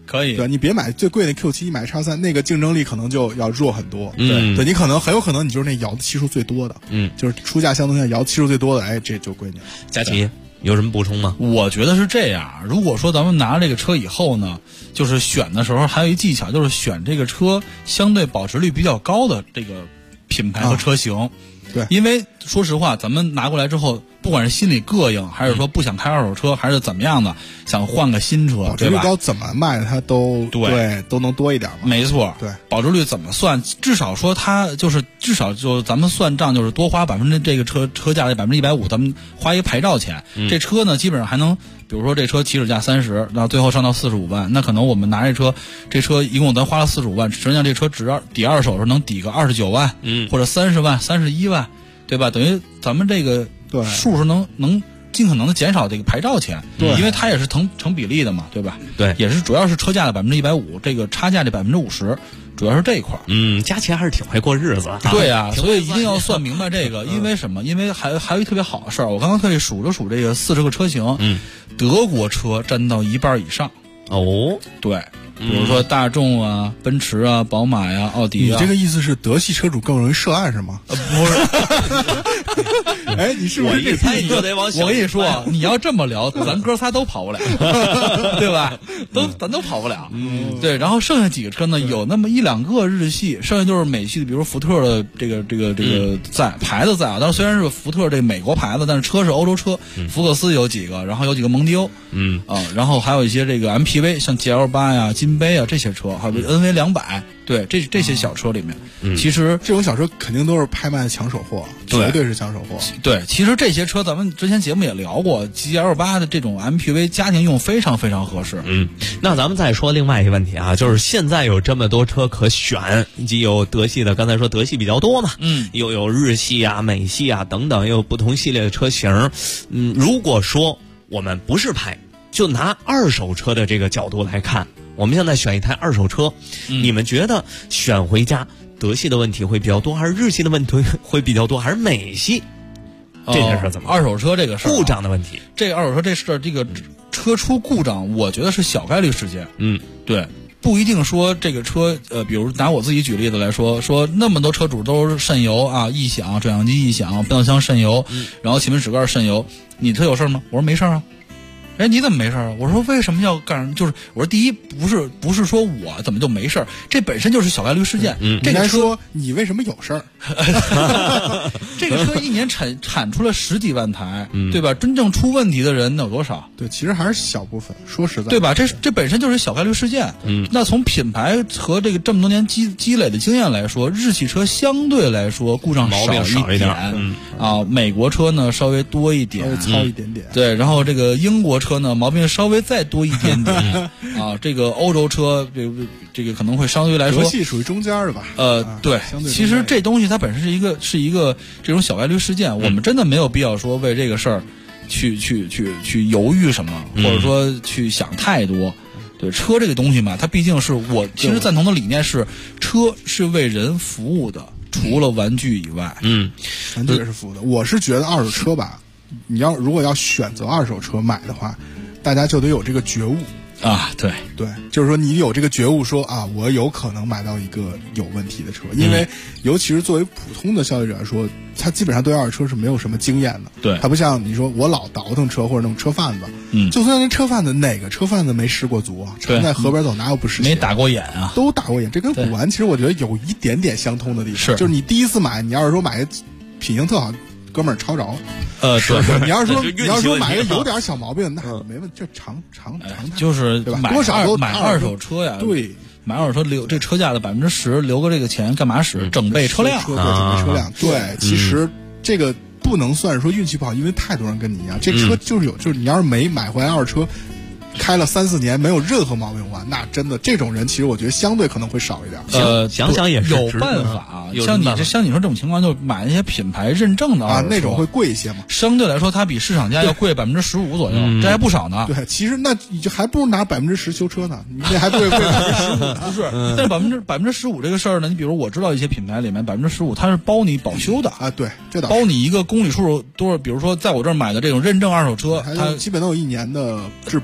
可以。 对，你别买最贵的 Q7，买 X3，那个竞争力可能就要弱很多。 对， 你很有可能你就是那摇的期数最多的，就是出价相对下摇期数最多的，哎，这就归你了。 佳琪有什么补充吗？ 我觉得是这样，如果说咱们拿这个车以后呢，就是选的时候还有一技巧，就是选这个车相对保值率比较高的这个品牌和车型。 对， 因为说实话，咱们拿过来之后，不管是心里膈应，还是说不想开二手车，还是怎么样的，想换个新车， 保值率高怎么卖它都都能多一点嘛。 没错， 对， 保值率怎么算？至少说它至少咱们算账，就是多花这个车价的150%，咱们花一个牌照钱，这车呢基本上还能。比如说这车起始价30，然后最后上到45万，那可能我们拿这车一共咱花了45万，实际上这车抵二手时候能抵个29万，或者30万、31万，对吧？等于咱们这个数是能尽可能的减少这个牌照钱， 对， 因为它也是成比例的嘛，对吧？ 对， 也是主要是车价的150%，这个差价这50%。主要是这一块， 佳琪还是挺会过日子。 对啊，所以一定要算明白这个，因为什么？因为还有一特别好的事儿，我刚刚特意数了数这个40个车型，德国车占到1半以上。 哦， 对，比如说大众啊、奔驰啊、宝马呀、奥迪啊。 你这个意思是德系车主更容易涉案是吗？ 不是。 哎，你是不是一猜你就得往小？ 我跟你说，你要这么聊，咱哥仨都跑不了，对吧？咱都跑不了。对。然后剩下几个车呢，有那么1-2个日系，剩下就是美系的，比如福特的这个牌子在啊。但是虽然是福特这美国牌子，但是车是欧洲车。福克斯有几个，然后有几个蒙迪欧，然后还有一些这个 MPV， 像 GL8呀、金杯啊这些车，还有 NV200。对，这些小车里面，其实这种小车肯定都是拍卖的抢手货，绝对是抢手货。 对，其实这些车咱们之前节目也聊过 ，GL8 的这种 MPV 家庭用非常非常合适。 那咱们再说另外一个问题啊，就是现在有这么多车可选，既有德系的，刚才说德系比较多嘛，又有日系啊、美系啊等等，又有不同系列的车型。如果说我们不是拍，就拿二手车的这个角度来看。我们现在选一台二手车，你们觉得选回家德系的问题会比较多，还是日系的问题会比较多，还是美系？这件事怎么？ 二手车这个事儿， 故障的问题， 这个二手车这事儿，这个车出故障，我觉得是小概率事件。对，不一定说这个车，比如拿我自己举例子来说那么多车主都是渗油啊，异响，转向机异响，变速箱渗油，然后前面室盖渗油，你车有事吗？我说没事啊。哎，你怎么没事啊？我说为什么要干？就是我说第一不是说我怎么就没事，这本身就是小概率事件。这个说你为什么有事儿？ 这个车一年产出了10几万台，对吧？真正出问题的人有多少？ 对，其实还是小部分。说实在， 对吧？这本身就是小概率事件。那从品牌和这个这么多年积累的经验来说，日系车相对来说故障少一点。啊，美国车呢稍微多一点， 稍微糙一点点。 对，然后这个英国车呢毛病稍微再多一点点。啊，这个欧洲车这个可能会相对来说， 德系属于中间的吧？ 对，其实这东西它本身是一个这种小概率事件，我们真的没有必要说为这个事儿去犹豫什么，或者说去想太多。对，车这个东西嘛，它毕竟是我其实赞同的理念是，车是为人服务的，除了玩具以外， 玩具也是服务的。我是觉得二手车吧，如果要选择二手车买的话，大家就得有这个觉悟。 啊，对， 就是说你有这个觉悟说啊，我有可能买到一个有问题的车，因为尤其是作为普通的消费者来说，他基本上对二手车是没有什么经验的。 对， 他不像你说我老倒腾车或者那种车贩子，就算那车贩子哪个车贩子没试过足啊？常在河边走哪有不湿鞋？ 没打过眼啊？ 都打过眼，这跟古玩其实我觉得有一点点相通的地方，就是你第一次买，你要是说买个品行特好，哥们儿抄着。 对， 你要是说买个有点小毛病，那没问题，这常态， 就是对吧？多少都买二手车呀， 对， 买二手车留这车价的10%，留个这个钱干嘛使？整备车辆， 整备车辆。对，其实这个不能算是说运气不好，因为太多人跟你一样，这车就是你要是没买回来二手车。开了3-4年没有任何毛病的话，那真的这种人其实我觉得相对可能会少一点。 想想也是有办法啊。像你说这种情况，就买那些品牌认证的啊，那种会贵一些嘛。 相对来说，它比市场价要贵15%左右，这还不少呢。 对，其实那你就还不如拿10%修车呢，你那还不如贵15%呢。 不是，但是15%这个事儿呢，你比如我知道一些品牌里面15%它是包你保修的啊，对，这倒包你一个公里数多少，比如说在我这儿买的这种认证二手车，它基本都有1年的质保。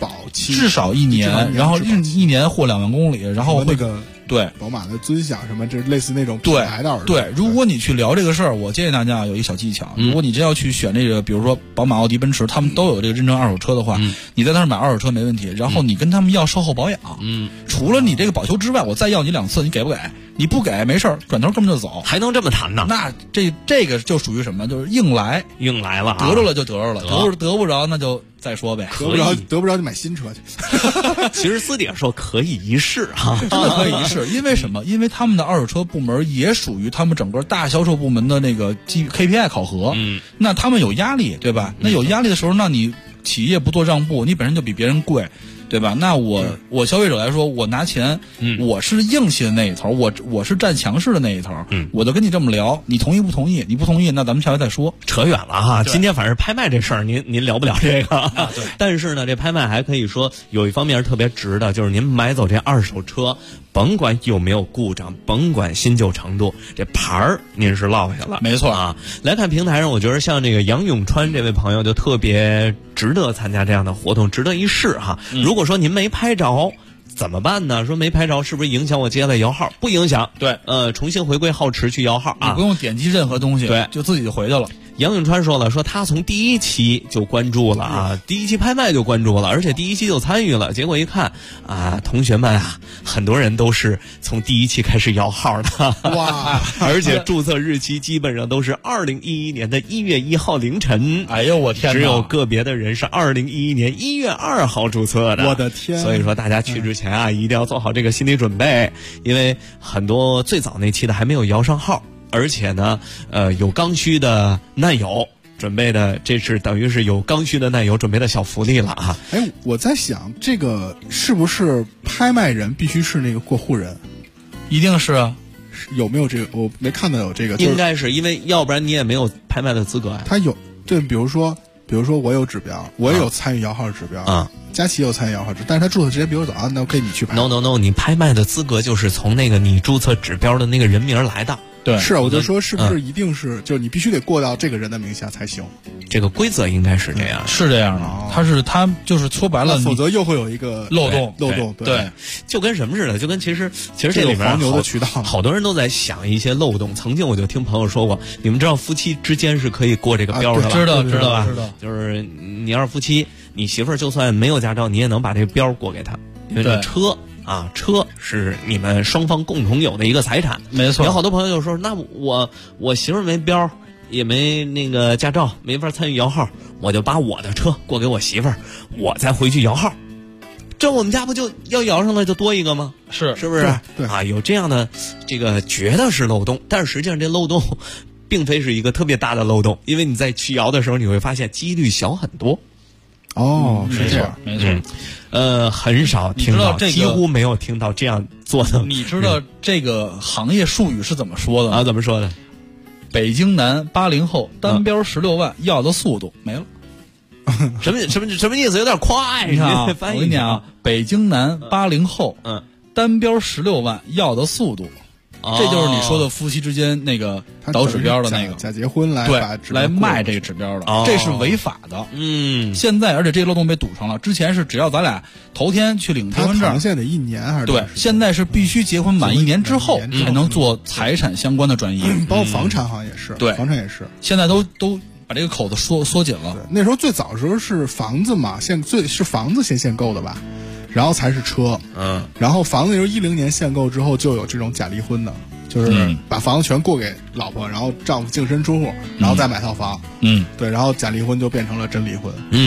期， 至少1年，然后1年或2万公里，然后那个对宝马的尊享什么，这类似那种品牌的耳对。如果你去聊这个事儿，我建议大家有一个小技巧，如果你真要去选这个，比如说宝马、奥迪、奔驰，他们都有这个认证二手车的话，你在那儿买二手车没问题，然后你跟他们要售后保养，除了你这个保修之外，我再要你2次，你给不给？你不给没事儿，转头根本就走， 还能这么谈呢？ 那这个就属于什么？就是硬来了， 得着了就得着了，得不着那就再说呗。 得不着就买新车去。 其实私底下说可以一试哈， 真的可以一试。因为什么？因为他们的二手车部门也属于他们整个大销售部门的那个 KPI 考核，那他们有压力，对吧？那有压力的时候，那你企业不做让步，你本身就比别人贵。对吧？那我消费者来说，我拿钱，我是硬气的那一头，我是占强势的那一头，我就跟你这么聊，你同意不同意？你不同意，那咱们下回再说。 扯远了哈，今天反正拍卖这事儿，您聊不了这个。 对。 但是呢，这拍卖还可以说有一方面是特别值的，就是您买走这二手车，甭管有没有故障，甭管新旧程度，这牌儿您是落下了。 没错啊。来看平台上，我觉得像这个杨永川这位朋友就特别值得参加这样的活动，值得一试哈。如果说您没拍着怎么办呢？说没拍着是不是影响我接下来摇号？不影响。 对， 重新回归号池去摇号啊， 你不用点击任何东西， 对， 就自己就回去了。 杨永川说了，说他从第一期就关注了啊，第一期拍卖就关注了，而且第一期就参与了。结果一看啊，同学们啊，很多人都是从第一期开始摇号的， 哇！ 而且注册日期基本上都是2011年的1月1号凌晨。 哎呦我天哪！ 只有个别的人是2011年1月2号注册的。 我的天！ 所以说大家去之前啊，一定要做好这个心理准备，因为很多最早那期的还没有摇上号。而且呢，有刚需的难友准备的，这是等于是有刚需的难友准备的小福利了啊！ 哎，我在想，这个是不是拍卖人必须是那个过户人？ 一定是啊。 有没有这个？我没看到有这个。 应该是，因为要不然你也没有拍卖的资格呀。 他有，对，比如说我有指标，我也有参与摇号指标啊。佳琪有参与摇号指，但是他注册时间比我早，那可以你去拍。 No， 你拍卖的资格就是从那个你注册指标的那个人名来的。 对， 是，我就说是不是一定是，就是你必须得过到这个人的名下才行。 这个规则应该是这样， 是这样的。他就是说白了， 否则又会有一个漏洞。 对， 就跟什么似的，就跟其实这里面黄牛的渠道， 好多人都在想一些漏洞。曾经我就听朋友说过，你们知道夫妻之间是可以过这个标的吧？ 知道吧？ 知道。 就是你要是夫妻，你媳妇儿就算没有驾照，你也能把这个标过给她，因为这车。车是你们双方共同有的一个财产， 没错。 有好多朋友就说，那我媳妇儿没标，也没那个驾照，没法参与摇号，我就把我的车过给我媳妇儿，我再回去摇号，这我们家不就要摇上了，就多一个吗？是不是？ 对啊，有这样的这个觉得是漏洞，但是实际上这漏洞并非是一个特别大的漏洞，因为你在去摇的时候，你会发现几率小很多。 哦，是这样， 没错。 很少听到，几乎没有听到这样做的。 你知道这个行业术语是怎么说的吗？ 怎么说的？ 北京男80后单标16万，要的速度没了。 什么意思？有点快啊！我跟你讲，北京男80后，单标16万，要的速度。这就是你说的夫妻之间那个倒指标的那个假结婚来来卖这个指标的，这是违法的。现在而且这个漏洞被堵上了。之前是只要咱俩头天去领结婚证， 现在得1年还是？ 对，现在是必须结婚满1年之后才能做财产相关的转移， 包括房产好像也是。 对， 房产也是。 现在都把这个口子缩紧了。 那时候最早的时候是房子嘛，是房子先限购的吧？然后才是车，然后房子就是10年限购之后就有这种假离婚的，就是把房子全过给老婆，然后丈夫净身出户，然后再买套房，对，然后假离婚就变成了真离婚，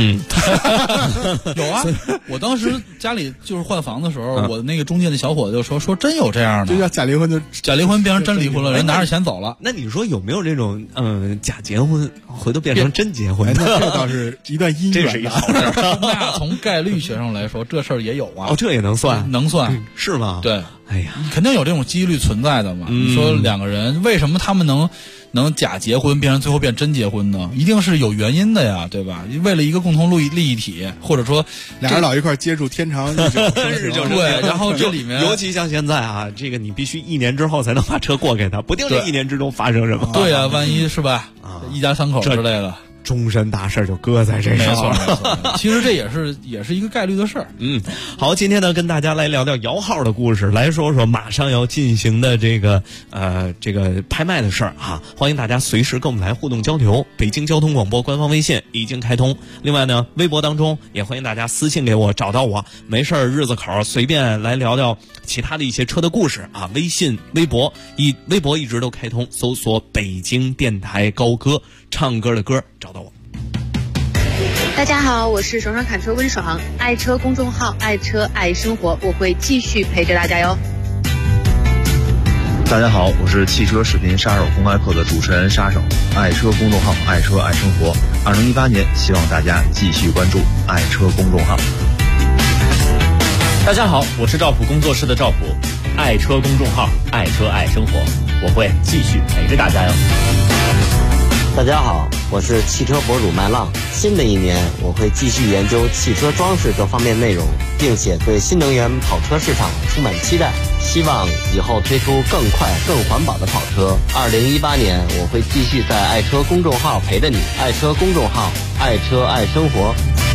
有啊，我当时家里就是换房的时候，我那个中介的小伙子就说真有这样的， 就叫假离婚，就假离婚变成真离婚了，人拿着钱走了。 那你说有没有这种假结婚回头变成真结婚？ 那这倒是一段姻缘， 这是一好事。 那从概率学上来说，这事儿也有啊。 这也能算？ 能算是吗？ 对， 哎呀， 肯定有这种几率存在的嘛。你说两个人为什么他们能假结婚变成最后变真结婚呢？一定是有原因的呀，对吧？为了一个共同利益体，或者说俩人老一块接触天长地久， 真是就是对。然后这里面， 尤其像现在啊，这个你必须1年之后才能把车过给他，不定这1年之中发生什么。 对呀，万一是吧？一家3口之类的。 终身大事就搁在这上了。 没错，其实这也是一个概率的事儿。 好，今天呢跟大家来聊聊摇号的故事，来说说马上要进行的这个拍卖的事儿啊！欢迎大家随时跟我们来互动交流。北京交通广播官方微信已经开通，另外呢，微博当中也欢迎大家私信给我，找到我，没事儿日子口随便来聊聊其他的一些车的故事啊。微信、微博一直都开通，搜索北京电台高歌，唱歌的歌，找到我。 大家好，我是爽爽侃车温爽，爱车公众号爱车爱生活，我会继续陪着大家哟。 大家好，我是汽车视频杀手公开课的主持人杀手，爱车公众号爱车爱生活。2018年，希望大家继续关注爱车公众号。 大家好，我是赵普工作室的赵普，爱车公众号爱车爱生活，我会继续陪着大家哟。 大家好，我是汽车博主麦浪。新的一年，我会继续研究汽车装饰这方面内容，并且对新能源跑车市场充满期待。希望以后推出更快、更环保的跑车。2018年，我会继续在爱车公众号陪着你。爱车公众号，爱车爱生活。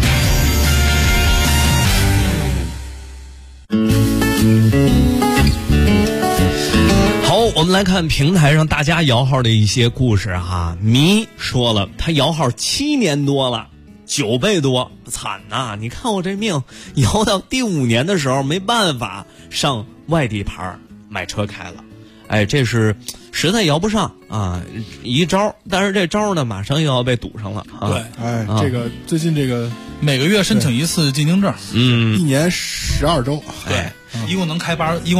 好，我们来看平台上大家摇号的一些故事哈。迷说了，他摇号7年多了，9倍多，惨呐！你看我这命，摇到第5年的时候没办法上外地牌买车开了。哎，这是实在摇不上啊，一招，但是这招呢马上又要被堵上了啊。 对， 哎，这个最近这个每个月申请一次进京证 ，1年12周， 对。一共能开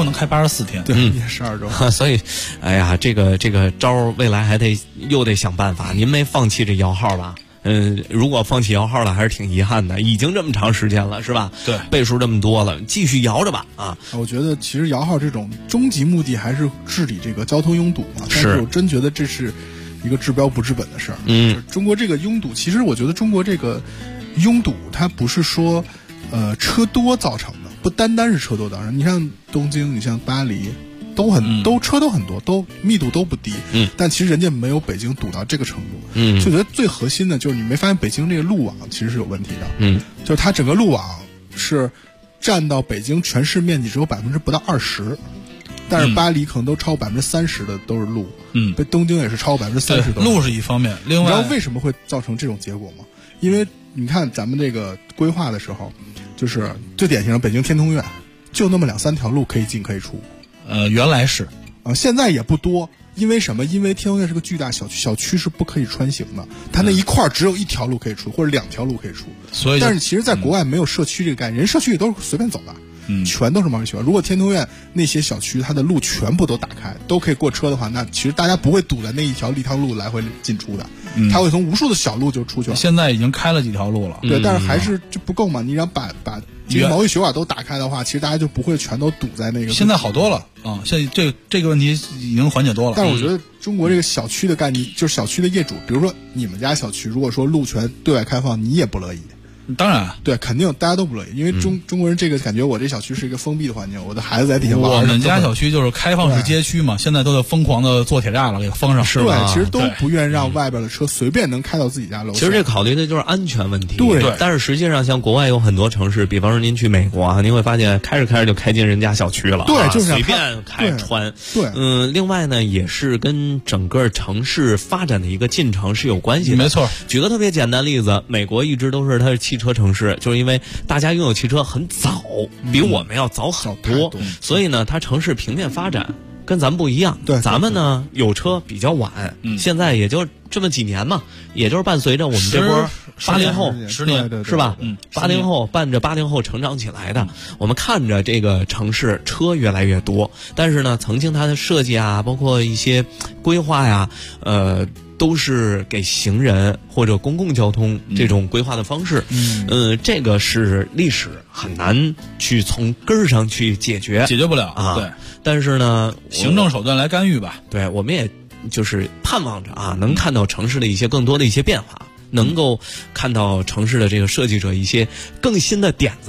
84天， 对，也12周。 所以，哎呀，这个招未来又得想办法。您没放弃这摇号吧？如果放弃摇号了，还是挺遗憾的。已经这么长时间了，是吧？ 对， 倍数这么多了，继续摇着吧啊！ 我觉得其实摇号这种终极目的还是治理这个交通拥堵嘛。但是我真觉得这是一个治标不治本的事儿。就是中国这个拥堵，其实我觉得中国这个拥堵，它不是说车多造成的。不单单是车多造成，你像东京，你像巴黎，车都很多，都密度都不低。但其实人家没有北京堵到这个程度。就觉得最核心的就是你没发现北京这个路网其实是有问题的。就是它整个路网是占到北京全市面积只有不到20%，但是巴黎可能都超30%的都是路。被东京也是超30%的。 路是一方面，另外你知道为什么会造成这种结果吗？因为你看咱们这个规划的时候。就是最典型的北京天通苑，就那么2-3条路可以进可以出， 原来是， 现在也不多，因为什么？因为天通苑是个巨大小区，小区是不可以穿行的，它那一块只有1条路可以出，或者2条路可以出， 所以， 但是其实在国外没有社区这个概念，人社区也都是随便走的。全都是盲区。如果天通苑那些小区它的路全部都打开，都可以过车的话，那其实大家不会堵在那一条立汤路来回进出的，它会从无数的小路就出去了。 现在已经开了几条路了， 对，但是还是就不够嘛。你让把这个毛细血管都打开的话，其实大家就不会全都堵在那个。 现在好多了啊，现在这个问题已经缓解多了。 但是我觉得中国这个小区的概念，就是小区的业主，比如说你们家小区，如果说路权对外开放，你也不乐意。 当然， 对，肯定大家都不乐意，因为中国人这个感觉，我这小区是一个封闭的环境，我的孩子在底下玩。 我们家小区就是开放式街区嘛，现在都在疯狂的做铁栅了，给封上。 是吧？对，其实都不愿让外边的车随便能开到自己家楼下。 其实这考虑的就是安全问题。 对， 但是实际上，像国外有很多城市，比方说您去美国啊，您会发现开着就开进人家小区了， 对，就是随便开穿。 对， 另外呢，也是跟整个城市发展的一个进程是有关系的。 没错。 举个特别简单例子，美国一直都是它是汽车城市，就是因为大家拥有汽车很早，比我们要早很多，所以呢，它城市平面发展跟咱们不一样。 对， 咱们呢有车比较晚，现在也就这么几年嘛，也就是伴随着我们这波80后 10年是吧？80后伴着80后成长起来的，我们看着这个城市车越来越多，但是呢，曾经它的设计啊，包括一些规划呀，都是给行人或者公共交通这种规划的方式，这个是历史很难去从根儿上去解决不了啊。 对， 但是呢， 行政手段来干预吧。 对，我们也就是盼望着啊，能看到城市的一些更多的一些变化，能够看到城市的这个设计者一些更新的点子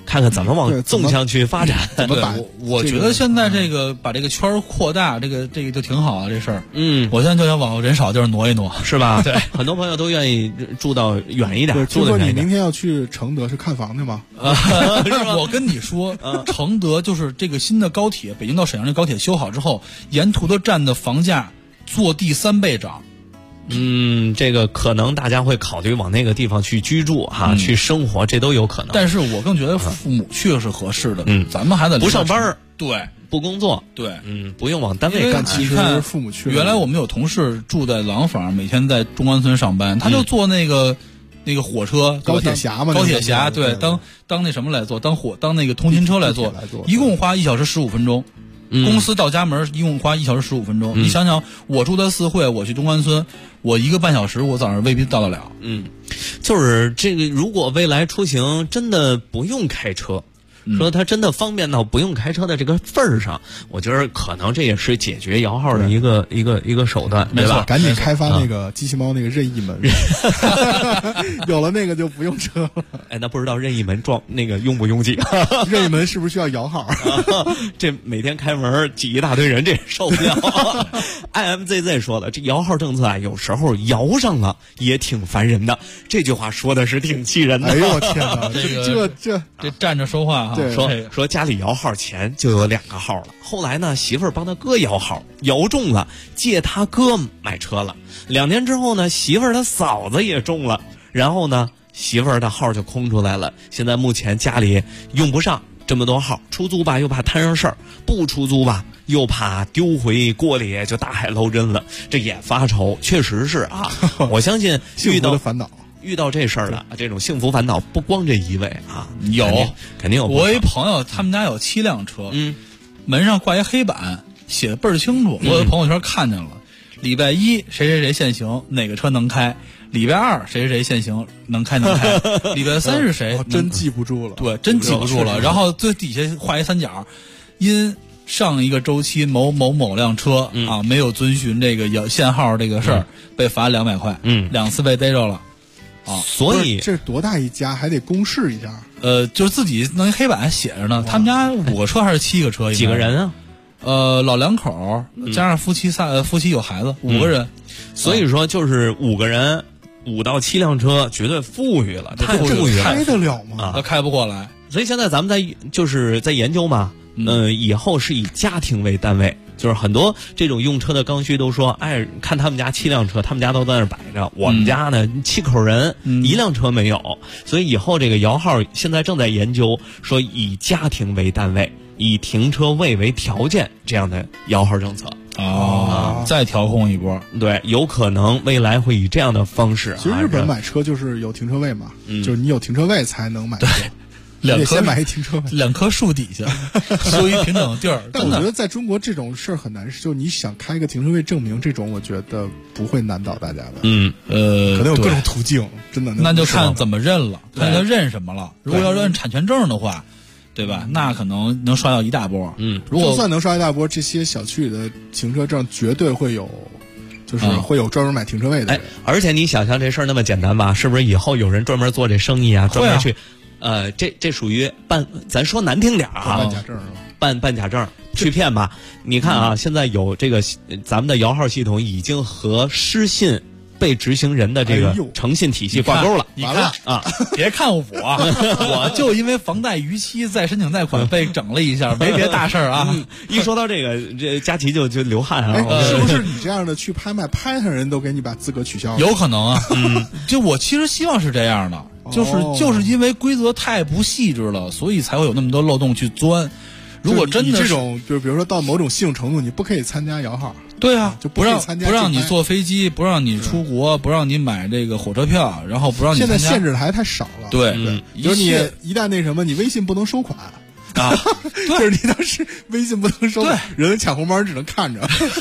看看怎么往纵向去发展。 怎么把？我觉得现在这个把这个圈扩大，这个就挺好啊，这事儿。我现在就想往人少地儿挪一挪， 是吧？对，很多朋友都愿意住到远一点。 听说你明天要去承德是看房去吗？ 我跟你说，承德就是这个新的高铁，北京到沈阳这高铁修好之后，沿途的站的房价坐地3倍涨。 这个可能大家会考虑往那个地方去居住哈，去生活，这都有可能。 但是我更觉得父母去是合适的。咱们还得不上班， 对， 不工作， 对， 不用往单位干。 其实父母去。 原来我们有同事住在廊坊，每天在中关村上班，他就坐那个火车， 高铁侠嘛， 高铁侠，对，当那什么来做，当那个通勤车来做，一共花1小时15分钟。公司到家门一共花1小时15分钟。你想想，我住在四惠，我去中关村，我1个半小时，我早上未必到得了。 就是这个，如果未来出行真的不用开车，说它真的方便到不用开车的这个份儿上，我觉得可能这也是解决摇号的一个手段，对吧？ 赶紧开发那个机器猫那个任意门，有了那个就不用车了。 哎，那不知道任意门那个拥不拥挤？ 任意门是不是需要摇号？ 这每天开门挤一大堆人，这受不了。IMZZ 说了，这摇号政策啊，有时候摇上了也挺烦人的。这句话说的是挺气人的。 哎呦我天哪， 这站着说话。 说家里摇号前就有2个号了，后来呢媳妇儿帮他哥摇号，摇中了，借他哥买车了。2年之后呢，媳妇儿他嫂子也中了，然后呢媳妇儿的号就空出来了。现在目前家里用不上这么多号，出租吧又怕摊上事儿，不出租吧又怕丢回锅里就大海捞针了，这也发愁。确实是啊，我相信遇到这事儿了，这种幸福烦恼不光这一位啊，肯定有。 我一朋友他们家有7辆车，门上挂一黑板，写的倍儿清楚。我在朋友圈看见了，礼拜1谁谁谁限行，哪个车能开；礼拜2谁谁谁限行，能开；礼拜3是谁？ 真记不住了， 对，真记不住了。然后最底下画一3角，因上一个周期某辆车啊没有遵循这个限号这个事儿，被罚200块，2次被逮着了。 所以这多大一家还得公示一下？ 就是自己弄一黑板写着呢。他们家5个车还是7个车？ 几个人啊？ 老2口加上夫妻有孩子，5个人。 所以说就是5个人，5到7辆车，绝对富裕了，太富裕了， 开得了吗？ 他开不过来。 所以现在咱们在研究嘛，以后是以家庭为单位。就是很多这种用车的刚需都说，哎，看他们家7辆车，他们家都在那儿摆着，我们家呢7口人，1辆车没有，所以以后这个摇号现在正在研究，说以家庭为单位，以停车位为条件这样的摇号政策。 再调控一波， 对，有可能未来会以这样的方式。 其实日本买车就是有停车位嘛，就是你有停车位才能买车。先买一停车位 ，2棵树底下修一平整地儿。 但我觉得在中国这种事儿很难，就你想开一个停车位证明，这种我觉得不会难倒大家的。可能有各种途径，真的。 那就看怎么认了，看他认什么了。如果要认产权证的话，对吧？那可能能刷到一大波。如果就算能刷一大波，这些小区里的停车证绝对会有。就是会有专门买停车位的人。 而且你想象这事儿那么简单吧？是不是以后有人专门做这生意啊？专门去。这属于咱说难听点啊， 办假证是吧？办假证去骗吧。你看啊，现在有这个咱们的摇号系统已经和失信被执行人的这个诚信体系挂钩了。 你看啊，别看我就因为房贷逾期再申请贷款被整了一下，没别大事儿啊。 一说到这个，这佳琪就流汗啊。 是不是你这样的去拍卖，拍上人都给你把资格取消了？ 有可能啊。就我其实希望是这样的。就是因为规则太不细致了，所以才会有那么多漏洞去钻。如果真的这种，就比如说到某种性程度，你不可以参加摇号。 对啊， 就不让你坐飞机，不让你出国，不让你买这个火车票，然后不让你现在限制的还太少了。 对， 就是你一旦那什么，你微信不能收款。就是你当时微信不能收，人抢红包只能看着，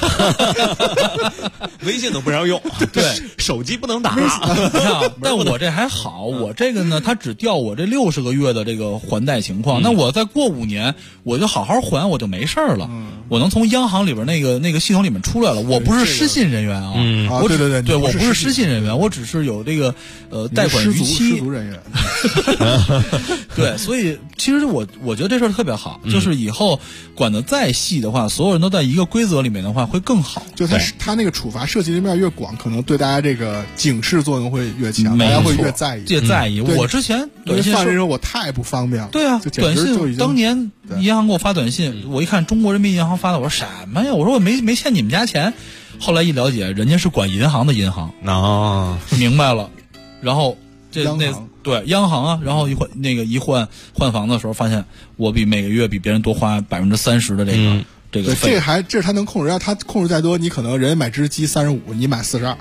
微信都不让用， 对， 手机不能打。 但我这还好，我这个呢，它只调我这60个月的这个还贷情况。那我再过5年，我就好好还，我就没事了。我能从央行里边那个系统里面出来了。我不是失信人员啊，对，我不是失信人员，我只是有这个贷款逾期。 失足人员。 对，所以其实我觉得这事儿特别好，就是以后管得再细的话，所有人都在一个规则里面的话，会更好。 就他那个处罚涉及的面越广，可能对大家这个警示作用会越强，大家会越在意。 越在意。我之前短信犯人说我太不方便了。 对啊，短信当年银行给我发短信，我一看中国人民银行发的，我说什么呀？我说我没欠你们家钱。后来一了解，人家是管银行的银行啊， 明白了。然后对央行啊，然后一换房的时候，发现我每个月比别人多花30%的这个费。 这是他能控制，要他控制再多，你可能人家买只鸡35，你买42。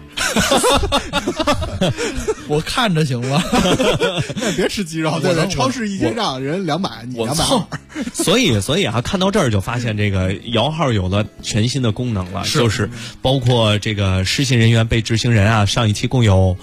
我看着行吗？ 那别吃鸡肉，在超市一结账，人200，你220。 所以啊，看到这儿就发现这个摇号有了全新的功能了，就是包括这个失信人员被执行人啊，上一期共有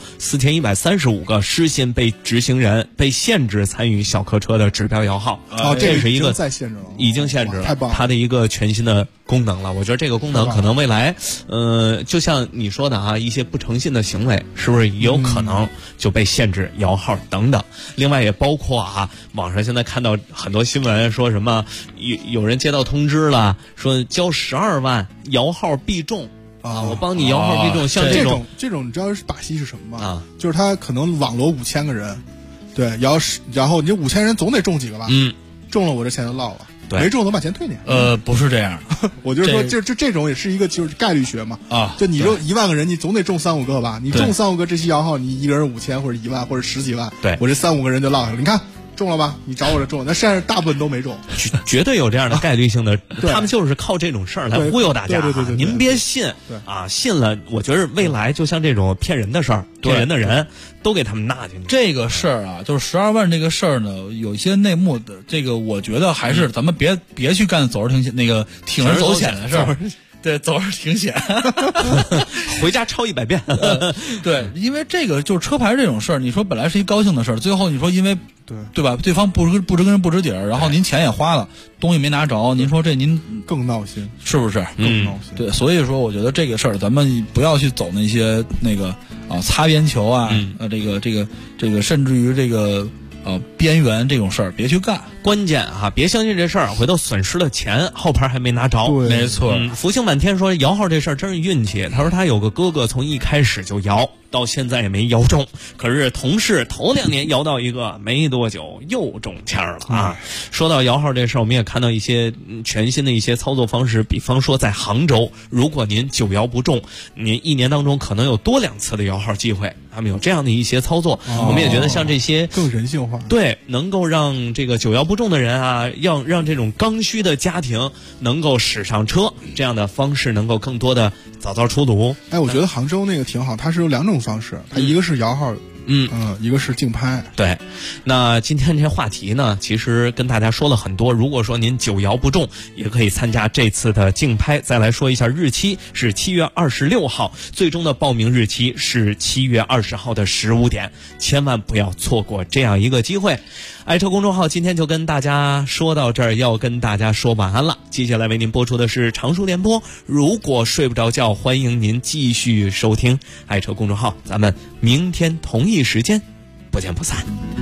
4135个失信被执行人被限制参与小客车的指标摇号。这是一个再限制了， 已经限制了， 太棒了， 它的一个全新的功能了。我觉得这个功能可能未来，就像你说的啊，一些不诚信的行为是不是有可能就被限制摇号等等。另外也包括啊，网上现在看到很多新闻说什么有人接到通知了，说交12万摇号必中啊，我帮你摇号必中。像这种你知道把戏是什么吗？啊，就是他可能网罗5000个人，对，然后你这5000人总得中几个吧？中了我这钱就落了。没中能把钱退你？ 不是这样， 我就说，就这种也是一个就是概率学嘛啊。就你就1万个人，你总得中3-5个吧？你中3-5个这期摇号，你一个人5000或者1万或者10几万， 对， 我这3-5个人就落下了。你看中了吧？你找我这中了，那现在大部分都没中， 绝对有这样的概率性的。他们就是靠这种事儿来忽悠大家。 对， 您别信啊，信了，我觉得未来就像这种骗人的事儿、骗人的人。都给他们纳进去。 这个事儿啊，就是12万这个事儿呢，有一些内幕的。这个我觉得还是咱们别去干走着挺险那个铤而走险的事儿。对，走着挺险， 回家抄100遍。 对，因为这个就是车牌这种事儿，你说本来是一高兴的事儿，最后你说因为对吧？对方不知根不知底儿，然后您钱也花了，东西没拿着，您说这您更闹心， 是不是？ 更闹心。 对，所以说我觉得这个事儿咱们不要去走那些那个啊擦边球啊，这个甚至于这个边缘这种事儿别去干。 关键啊，别相信这事儿，回头损失了钱，后牌还没拿着。 没错。 福星满天说摇号这事儿真是运气。他说他有个哥哥从一开始就摇，到现在也没摇中，可是同事头2年摇到一个，没多久又中签了啊。说到摇号这事儿，我们也看到一些全新的一些操作方式，比方说在杭州，如果您9摇不中，您1年当中可能有多2次的摇号机会，他们有这样的一些操作。我们也觉得像这些更人性化， 对，能够让这个9摇不中的人啊，让这种刚需的家庭能够驶上车，这样的方式能够更多的早出炉。 哎，我觉得杭州那个挺好，它是有2种方式，它一个是摇号，一个是竞拍。 对，那今天这话题呢，其实跟大家说了很多。如果说您9摇不中，也可以参加这次的竞拍。再来说一下日期是7月26号，最终的报名日期是7月20号的15点，千万不要错过这样一个机会。爱车公众号今天就跟大家说到这儿，要跟大家说晚安了。接下来为您播出的是常熟联播。如果睡不着觉，欢迎您继续收听爱车公众号。咱们明天同一时间不见不散。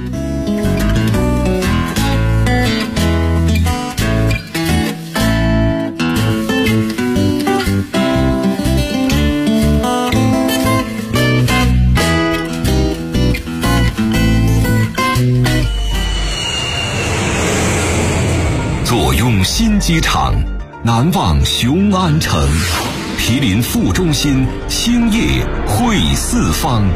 坐拥新机场，难忘雄安城，毗邻副中心，兴业汇四方。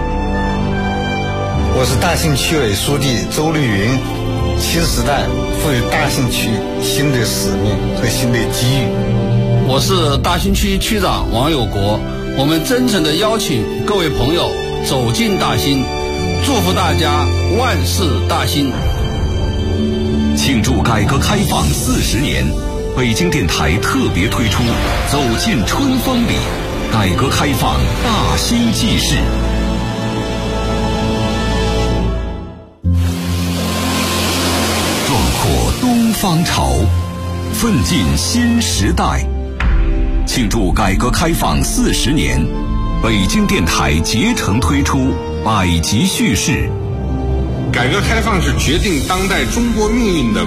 我是大兴区委书记周丽云，新时代赋予大兴区新的使命和新的机遇。 我是大兴区区长王有国，我们真诚地邀请各位朋友走进大兴，祝福大家万事大兴。 庆祝改革开放40年，北京电台特别推出《走进春风里》，改革开放大兴纪事。壮阔东方潮，奋进新时代。庆祝改革开放40年，北京电台竭诚推出百集叙事。 改革开放是决定当代中国命运的